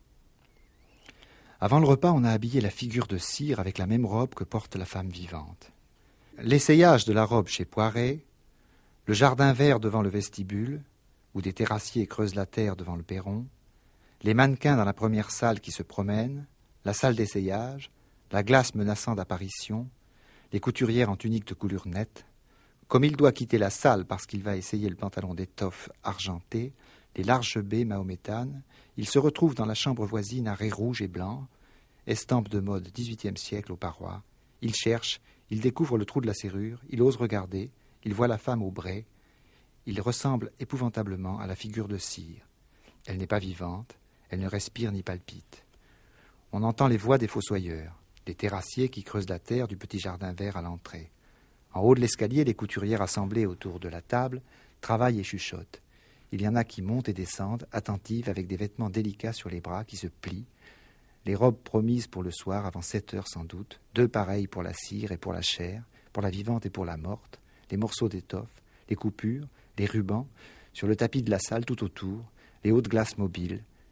Avant le repas, on a habillé la figure de cire avec la même robe que porte la femme vivante. L'essayage de la robe chez Poiret, le jardin vert devant le vestibule, où des terrassiers creusent la terre devant le perron, les mannequins dans la première salle qui se promènent, la salle d'essayage, la glace menaçant d'apparition, les couturières en tunique de couleur nette. Comme il doit quitter la salle parce qu'il va essayer le pantalon d'étoffe argenté, les larges baies mahométanes, il se retrouve dans la chambre voisine à raies rouges et blancs, estampe de mode XVIIIe siècle aux parois. Il cherche, il découvre le trou de la serrure, il ose regarder, il voit la femme au bray. Il ressemble épouvantablement à la figure de cire. Elle n'est pas vivante, elle ne respire ni palpite. On entend les voix des fossoyeurs, des terrassiers qui creusent la terre du petit jardin vert à l'entrée. En haut de l'escalier, les couturières assemblées autour de la table travaillent et chuchotent. Il y en a qui montent et descendent, attentives, avec des vêtements délicats sur les bras qui se plient, les robes promises pour le soir, avant 7 heures sans doute, 2 pareilles pour la cire et pour la chair, pour la vivante et pour la morte, les morceaux d'étoffe, les coupures, les rubans, sur le tapis de la salle tout autour, les hautes glaces mobiles,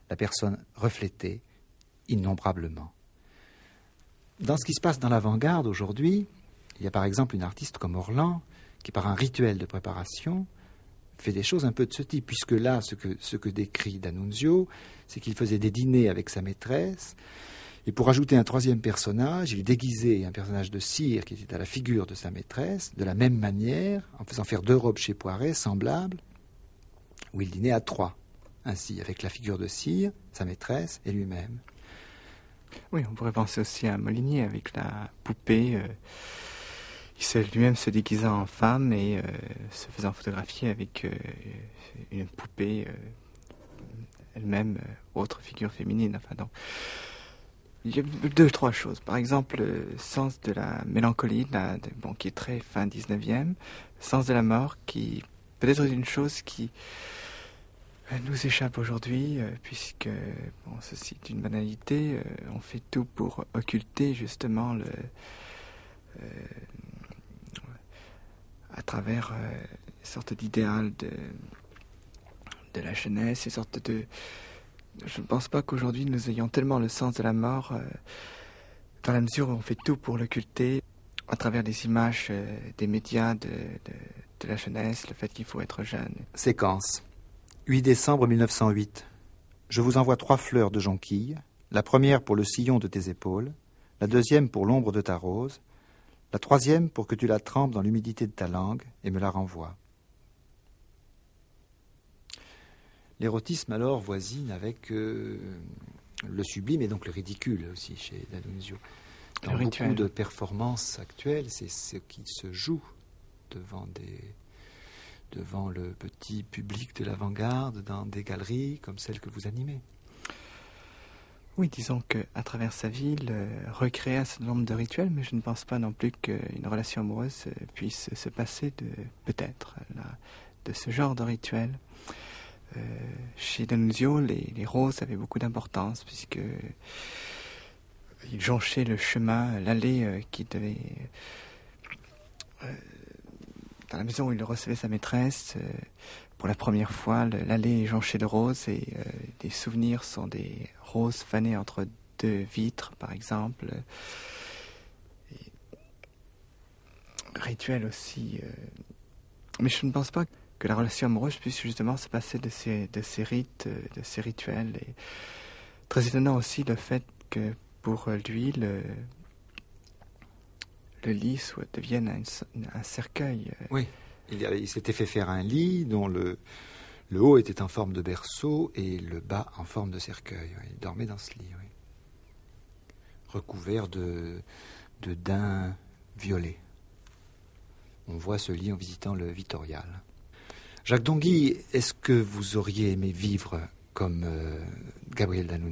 la personne reflétée innombrablement. Dans ce qui se passe dans l'avant-garde aujourd'hui, il y a par exemple une artiste comme Orlan qui, par un rituel de préparation, fait des choses un peu de ce type, puisque là, ce que décrit D'Annunzio, c'est qu'il faisait des dîners avec sa maîtresse, et pour ajouter un troisième personnage, il déguisait un personnage de cire qui était à la figure de sa maîtresse, de la même manière, en faisant faire 2 robes chez Poiret, semblables, où il dînait à 3, ainsi, avec la figure de cire, sa maîtresse et lui-même.
Oui, on pourrait penser aussi à Molinier avec la poupée, lui-même se déguisant en femme et se faisant photographier avec une poupée, elle-même, autre figure féminine. Enfin, donc, il y a 2-3 choses. Par exemple, le sens de la mélancolie, qui est très fin 19e, le sens de la mort, qui peut-être est une chose qui nous échappe aujourd'hui, puisque, ceci est une banalité, on fait tout pour occulter justement à travers une sorte d'idéal de la jeunesse, une sorte de... Je ne pense pas qu'aujourd'hui nous ayons tellement le sens de la mort, dans la mesure où on fait tout pour l'occulter, à travers les images des médias de la jeunesse, le fait qu'il faut être jeune.
Séquence. 8 décembre 1908. Je vous envoie 3 fleurs de jonquille, la première pour le sillon de tes épaules, la deuxième pour l'ombre de ta rose, la troisième pour que tu la trempes dans l'humidité de ta langue et me la renvoies. L'érotisme alors voisine avec le sublime et donc le ridicule aussi chez D'Annunzio. Dans beaucoup de performances actuelles, c'est ce qui se joue devant le petit public de l'avant-garde, dans des galeries comme celle que vous animez.
Oui, disons qu'à travers sa vie, il recrée un certain nombre de rituels, mais je ne pense pas non plus qu'une relation amoureuse puisse se passer de ce genre de rituel. Chez D'Annunzio, les roses avaient beaucoup d'importance, puisque il jonchait le chemin, l'allée qui devait... dans la maison où il recevait sa maîtresse, pour la première fois, l'allée est jonchée de roses et des souvenirs sont des roses fanées entre 2 vitres, par exemple. Et rituel aussi. Mais je ne pense pas que la relation amoureuse puisse justement se passer de ces rites, de ces rituels. Et très étonnant aussi le fait que pour lui, le lit devienne un cercueil.
Oui, il s'était fait faire un lit dont le haut était en forme de berceau et le bas en forme de cercueil. Oui. Il dormait dans ce lit, oui. Recouvert de daim violet. On voit ce lit en visitant le Vittorial. Jacques Dongui, est-ce que vous auriez aimé vivre comme Gabriel D'Annunzio ?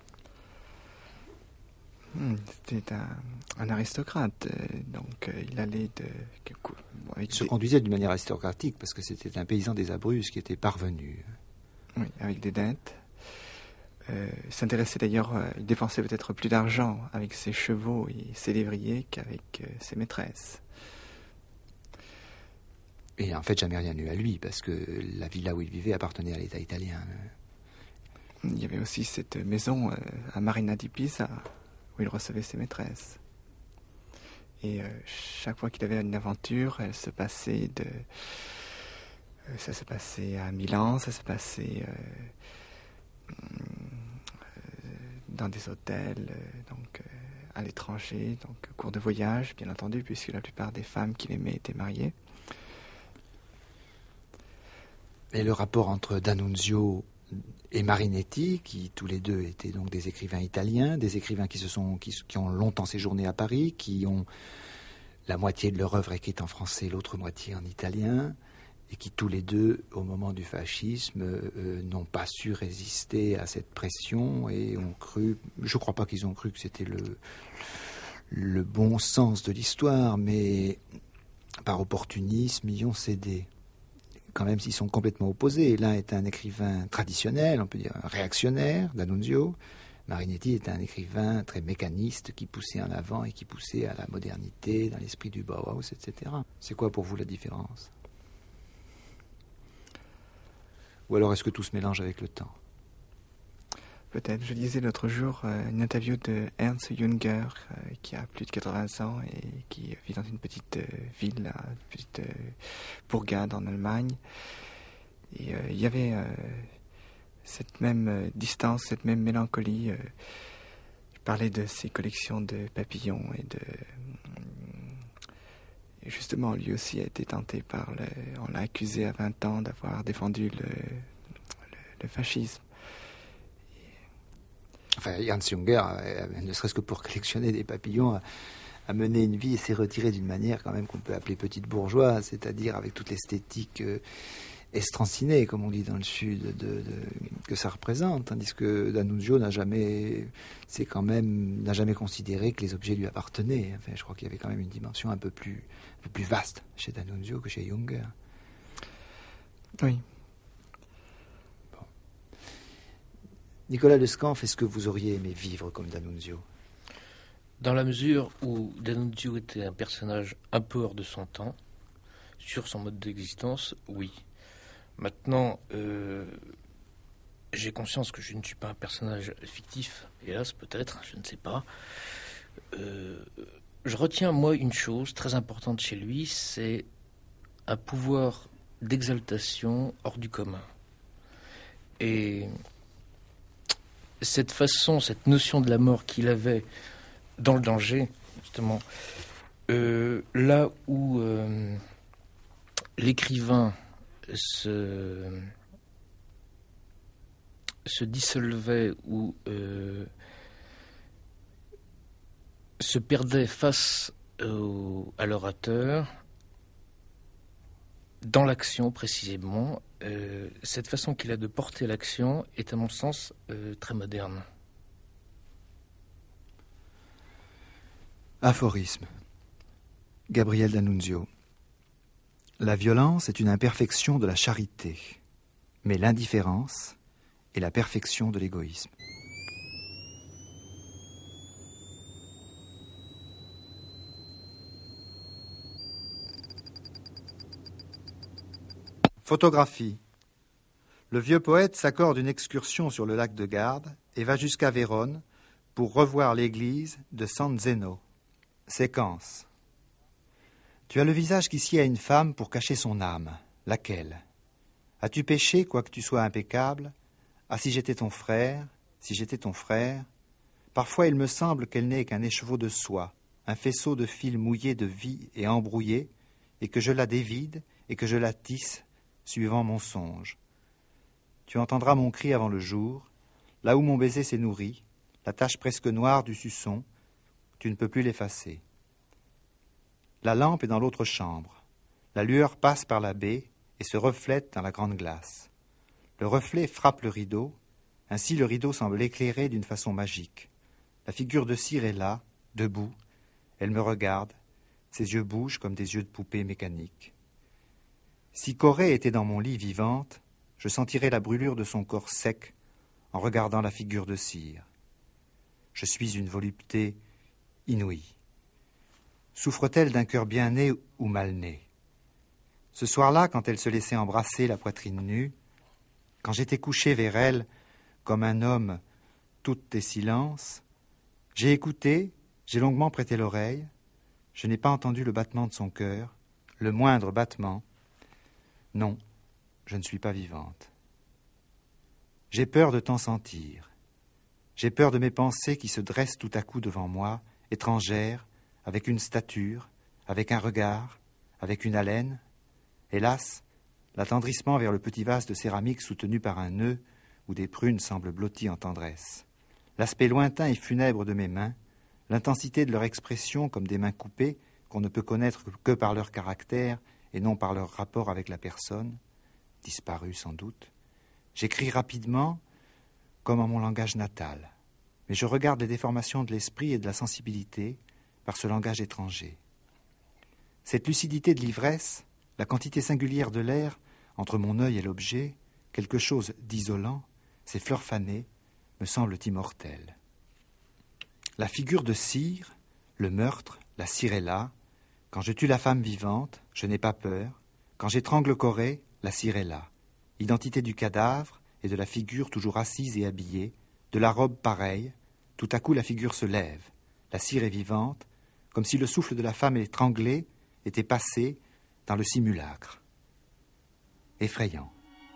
C'était un aristocrate, donc il allait
Il se conduisait d'une manière aristocratique parce que c'était un paysan des Abruzzes qui était parvenu.
Oui, avec des dettes. Il s'intéressait d'ailleurs, il dépensait peut-être plus d'argent avec ses chevaux et ses lévriers qu'avec ses maîtresses.
Et en fait, jamais rien eu à lui parce que la villa où il vivait appartenait à l'État italien.
Il y avait aussi cette maison à Marina di Pisa, où il recevait ses maîtresses. Et chaque fois qu'il avait une aventure, ça se passait à Milan, ça se passait dans des hôtels, à l'étranger, donc au cours de voyage, bien entendu, puisque la plupart des femmes qu'il aimait étaient mariées.
Et le rapport entre D'Annunzio et Marinetti, qui tous les deux étaient donc des écrivains italiens, des écrivains qui ont longtemps séjourné à Paris, qui ont la moitié de leur œuvre écrite en français, l'autre moitié en italien, et qui tous les deux, au moment du fascisme, n'ont pas su résister à cette pression et ont cru, je ne crois pas qu'ils ont cru que c'était le bon sens de l'histoire, mais par opportunisme, y ont cédé. Quand même s'ils sont complètement opposés. L'un est un écrivain traditionnel, on peut dire réactionnaire, D'Annunzio. Marinetti est un écrivain très mécaniste qui poussait en avant et qui poussait à la modernité, dans l'esprit du Bauhaus, etc. C'est quoi pour vous la différence ? Ou alors est-ce que tout se mélange avec le temps ?
Peut-être. Je lisais l'autre jour une interview de Ernst Jünger, qui a plus de 80 ans et qui vit dans une petite ville, une petite bourgade en Allemagne. Et il y avait cette même distance, cette même mélancolie. Je parlais de ses collections de papillons et justement, lui aussi a été tenté on l'a accusé à 20 ans d'avoir défendu le fascisme.
Enfin, Ernst Jünger, ne serait-ce que pour collectionner des papillons, a mené une vie et s'est retiré d'une manière quand même qu'on peut appeler petite bourgeoise, c'est-à-dire avec toute l'esthétique estrancinée, comme on dit dans le Sud, que ça représente, tandis que D'Annunzio n'a jamais considéré que les objets lui appartenaient. Enfin, je crois qu'il y avait quand même une dimension un peu plus vaste chez D'Annunzio que chez Jünger.
Oui.
Nicolas Lescanf, est-ce que vous auriez aimé vivre comme D'Annunzio?
Dans la mesure où D'Annunzio était un personnage un peu hors de son temps, sur son mode d'existence, oui. Maintenant, j'ai conscience que je ne suis pas un personnage fictif, hélas, peut-être, je ne sais pas. Je retiens, moi, une chose très importante chez lui, c'est un pouvoir d'exaltation hors du commun. Et cette façon, cette notion de la mort qu'il avait dans le danger, justement, là où l'écrivain se dissolvait ou se perdait face à l'orateur, dans l'action précisément, cette façon qu'il a de porter l'action est à mon sens très moderne.
Aphorisme. Gabriel D'Annunzio. La violence est une imperfection de la charité, mais l'indifférence est la perfection de l'égoïsme. Photographie. Le vieux poète s'accorde une excursion sur le lac de Garde et va jusqu'à Vérone pour revoir l'église de San Zeno. Séquence. Tu as le visage qui sied à une femme pour cacher son âme. Laquelle? As-tu péché, quoique tu sois impeccable? Ah, si j'étais ton frère, si j'étais ton frère. Parfois il me semble qu'elle n'est qu'un écheveau de soie, un faisceau de fils mouillés de vie et embrouillés, et que je la dévide et que je la tisse, suivant mon songe. Tu entendras mon cri avant le jour, là où mon baiser s'est nourri, la tache presque noire du suçon, tu ne peux plus l'effacer. La lampe est dans l'autre chambre. La lueur passe par la baie et se reflète dans la grande glace. Le reflet frappe le rideau, ainsi le rideau semble éclairé d'une façon magique. La figure de cire est là, debout, elle me regarde, ses yeux bougent comme des yeux de poupée mécanique. Si Corée était dans mon lit vivante, je sentirais la brûlure de son corps sec en regardant la figure de cire. Je suis une volupté inouïe. Souffre-t-elle d'un cœur bien né ou mal né? Ce soir-là, quand elle se laissait embrasser la poitrine nue, quand j'étais couché vers elle comme un homme, toutes tes silences, j'ai écouté, j'ai longuement prêté l'oreille, je n'ai pas entendu le battement de son cœur, le moindre battement. Non, je ne suis pas vivante. J'ai peur de t'en sentir. J'ai peur de mes pensées qui se dressent tout à coup devant moi, étrangères, avec une stature, avec un regard, avec une haleine. Hélas, l'attendrissement vers le petit vase de céramique soutenu par un nœud où des prunes semblent blotties en tendresse. L'aspect lointain et funèbre de mes mains, l'intensité de leur expression comme des mains coupées qu'on ne peut connaître que par leur caractère et non par leur rapport avec la personne, disparue sans doute. J'écris rapidement comme en mon langage natal, mais je regarde les déformations de l'esprit et de la sensibilité par ce langage étranger. Cette lucidité de l'ivresse, la quantité singulière de l'air entre mon œil et l'objet, quelque chose d'isolant, ces fleurs fanées, me semblent immortelles. La figure de cire, le meurtre, la cire est là. Quand je tue la femme vivante, je n'ai pas peur. Quand j'étrangle Corée, la cire est là. Identité du cadavre et de la figure toujours assise et habillée, de la robe pareille, tout à coup la figure se lève. La cire est vivante, comme si le souffle de la femme étranglée était passé dans le simulacre. Effrayant.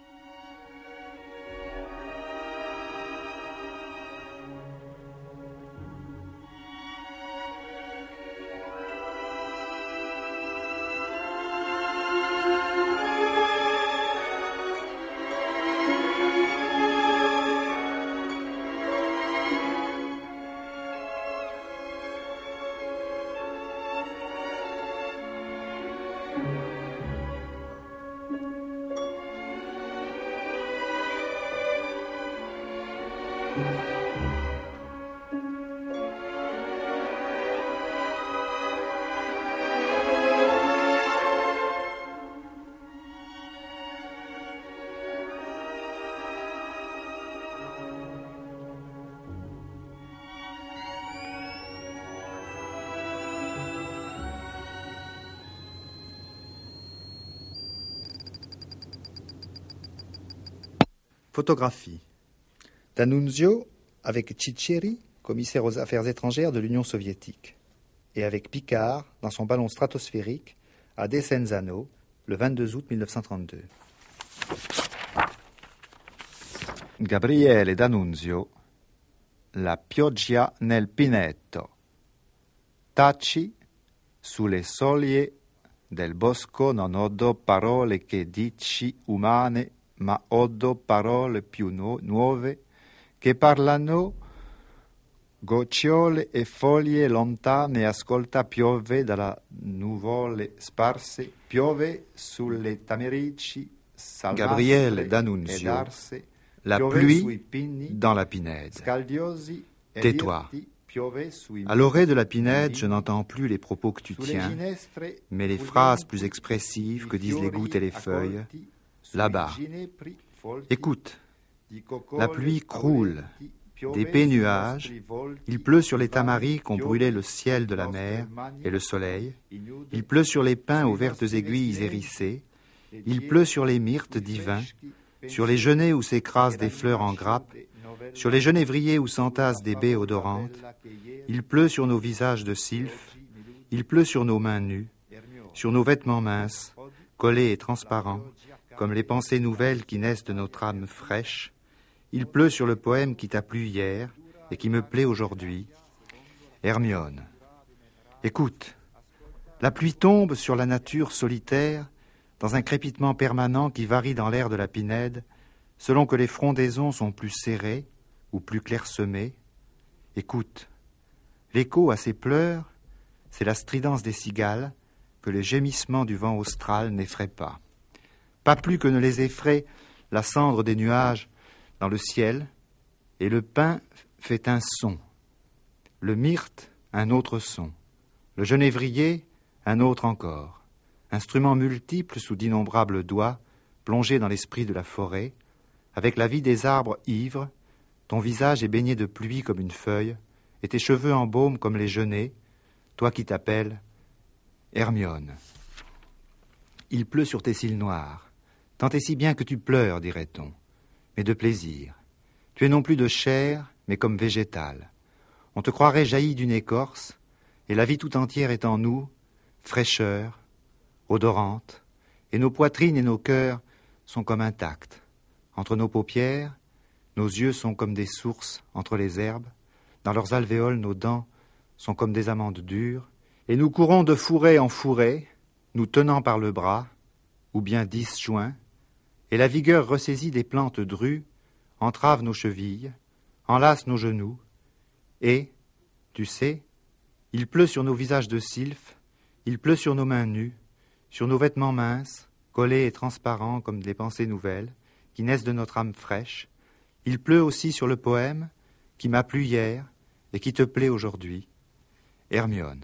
Photographie. D'Annunzio avec Ciccieri, commissaire aux affaires étrangères de l'Union soviétique, et avec Picard dans son ballon stratosphérique à Desenzano le 22 août 1932. Gabriele D'Annunzio, La pioggia nel Pineto. Taci sulle soglie del bosco non odo parole che dici umane, ma odo parole più nuove che parlano gocciole e foglie lontane. Ascolta, piove dalla nuvole sparse, piove sulle tamerici salmastre. Gabriele D'Annunzio, La pluie dans la Pinède. Tais-toi. À l'orée de la Pinède, je n'entends plus les propos que tu tiens, mais les phrases plus expressives que disent les gouttes et les feuilles, là-bas. Écoute, la pluie croule, d'épais nuages, il pleut sur les tamaris qu'ont brûlé le ciel de la mer et le soleil, il pleut sur les pins aux vertes aiguilles hérissées, il pleut sur les myrtes divins, sur les genêts où s'écrasent des fleurs en grappes, sur les genévriers où s'entassent des baies odorantes, il pleut sur nos visages de sylphes, il pleut sur nos mains nues, sur nos vêtements minces, collés et transparents, comme les pensées nouvelles qui naissent de notre âme fraîche. Il pleut sur le poème qui t'a plu hier et qui me plaît aujourd'hui. Hermione, écoute, la pluie tombe sur la nature solitaire dans un crépitement permanent qui varie dans l'air de la Pinède selon que les frondaisons sont plus serrées ou plus clairsemées. Écoute, l'écho à ces pleurs, c'est la stridence des cigales que les gémissements du vent austral n'effraient pas. Pas plus que ne les effraie la cendre des nuages dans le ciel, et le pin fait un son, le myrte un autre son, le genévrier un autre encore, instruments multiples sous d'innombrables doigts, plongés dans l'esprit de la forêt, avec la vie des arbres ivres, ton visage est baigné de pluie comme une feuille, et tes cheveux en baume comme les genêts, toi qui t'appelles Hermione. Il pleut sur tes cils noirs, tant et si bien que tu pleures, dirait-on, mais de plaisir. Tu es non plus de chair, mais comme végétal. On te croirait jailli d'une écorce, et la vie tout entière est en nous, fraîcheur, odorante, et nos poitrines et nos cœurs sont comme intacts. Entre nos paupières, nos yeux sont comme des sources entre les herbes, dans leurs alvéoles nos dents sont comme des amandes dures, et nous courons de fourrée en fourrée, nous tenant par le bras, ou bien disjoints, et la vigueur ressaisie des plantes drues entrave nos chevilles, enlace nos genoux, et, tu sais, il pleut sur nos visages de sylphes, il pleut sur nos mains nues, sur nos vêtements minces, collés et transparents comme des pensées nouvelles, qui naissent de notre âme fraîche. Il pleut aussi sur le poème qui m'a plu hier et qui te plaît aujourd'hui. Hermione.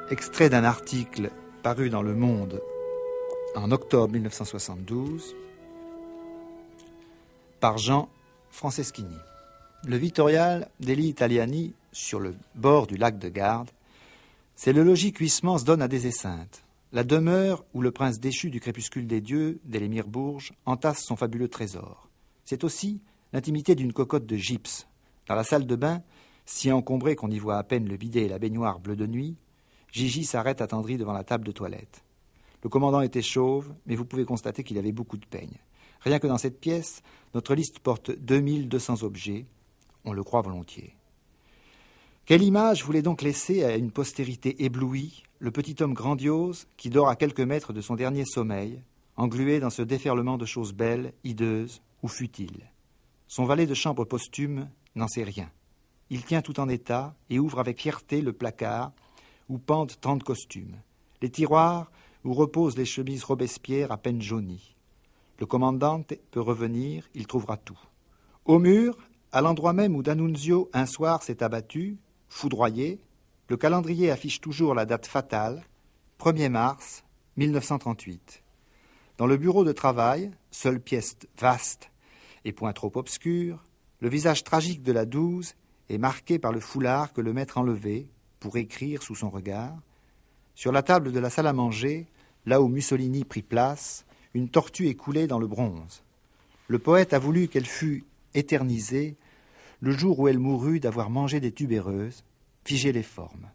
Extrait d'un article paru dans Le Monde en octobre 1972 par Jean Franceschini. Le Vittorial degli Italiani, sur le bord du lac de Garde, c'est le logis qu'Huysmans donne à des Esseintes, la demeure où le prince déchu du crépuscule des dieux, d'Élémir Bourges, entasse son fabuleux trésor. C'est aussi l'intimité d'une cocotte de gypse. Dans la salle de bain, si encombrée qu'on y voit à peine le bidet et la baignoire bleu de nuit, Gigi s'arrête attendri devant la table de toilette. Le commandant était chauve, mais vous pouvez constater qu'il avait beaucoup de peigne. Rien que dans cette pièce, notre liste porte 2200 objets. On le croit volontiers. Quelle image voulait donc laisser à une postérité éblouie le petit homme grandiose qui dort à quelques mètres de son dernier sommeil, englué dans ce déferlement de choses belles, hideuses ou futiles. Son valet de chambre posthume n'en sait rien. Il tient tout en état et ouvre avec fierté le placard où pendent 30 costumes, les tiroirs où reposent les chemises Robespierre à peine jaunies. Le commandant peut revenir, il trouvera tout. Au mur, à l'endroit même où D'Annunzio un soir s'est abattu, foudroyé, le calendrier affiche toujours la date fatale, 1er mars 1938. Dans le bureau de travail, seule pièce vaste et point trop obscure, le visage tragique de la 12 est marqué par le foulard que le maître enlevait pour écrire sous son regard. Sur la table de la salle à manger, là où Mussolini prit place, une tortue est coulée dans le bronze. Le poète a voulu qu'elle fût éternisée le jour où elle mourut d'avoir mangé des tubéreuses, figé les formes.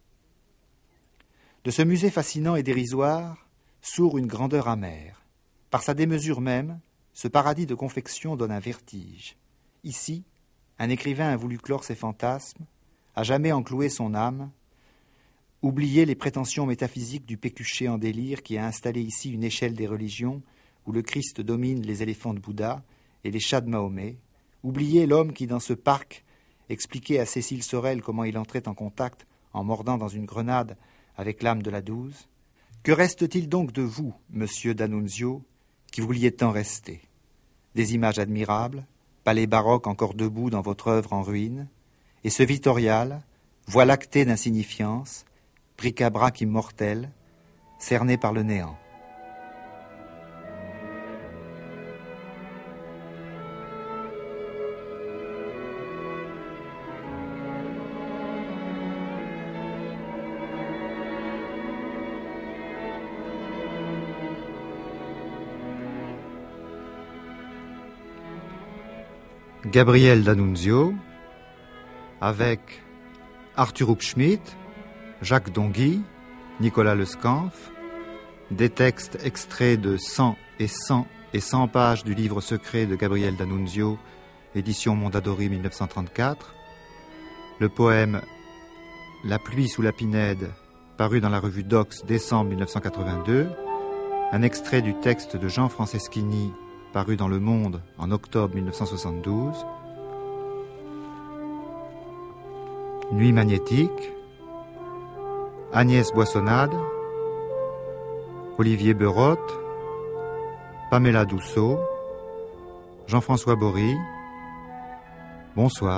De ce musée fascinant et dérisoire sourd une grandeur amère. Par sa démesure même, ce paradis de confection donne un vertige. Ici, un écrivain a voulu clore ses fantasmes, a jamais encloué son âme, oublier les prétentions métaphysiques du pécuchet en délire qui a installé ici une échelle des religions où le Christ domine les éléphants de Bouddha et les chats de Mahomet, oublier l'homme qui, dans ce parc, expliquait à Cécile Sorel comment il entrait en contact, en mordant dans une grenade, avec l'âme de la 12. Que reste-t-il donc de vous, monsieur D'Annunzio, qui vouliez tant rester? Des images admirables, palais baroque encore debout dans votre œuvre en ruine, et ce Vittorial, voie lactée d'insignifiance, bric-à-brac immortel, cerné par le néant. Gabriel D'Annunzio, avec Arthur Hupschmidt, Jacques Donguy, Nicolas Lescanf, des textes extraits de 100 et 100 et 100 pages du livre secret de Gabriel D'Annunzio, édition Mondadori 1934, le poème La pluie sous la Pinède, paru dans la revue Dox, décembre 1982, un extrait du texte de Jean Franceschini, paru dans Le Monde en octobre 1972, Nuit magnétique, Agnès Boissonnade, Olivier Berotte, Pamela Dussault, Jean-François Bory. Bonsoir.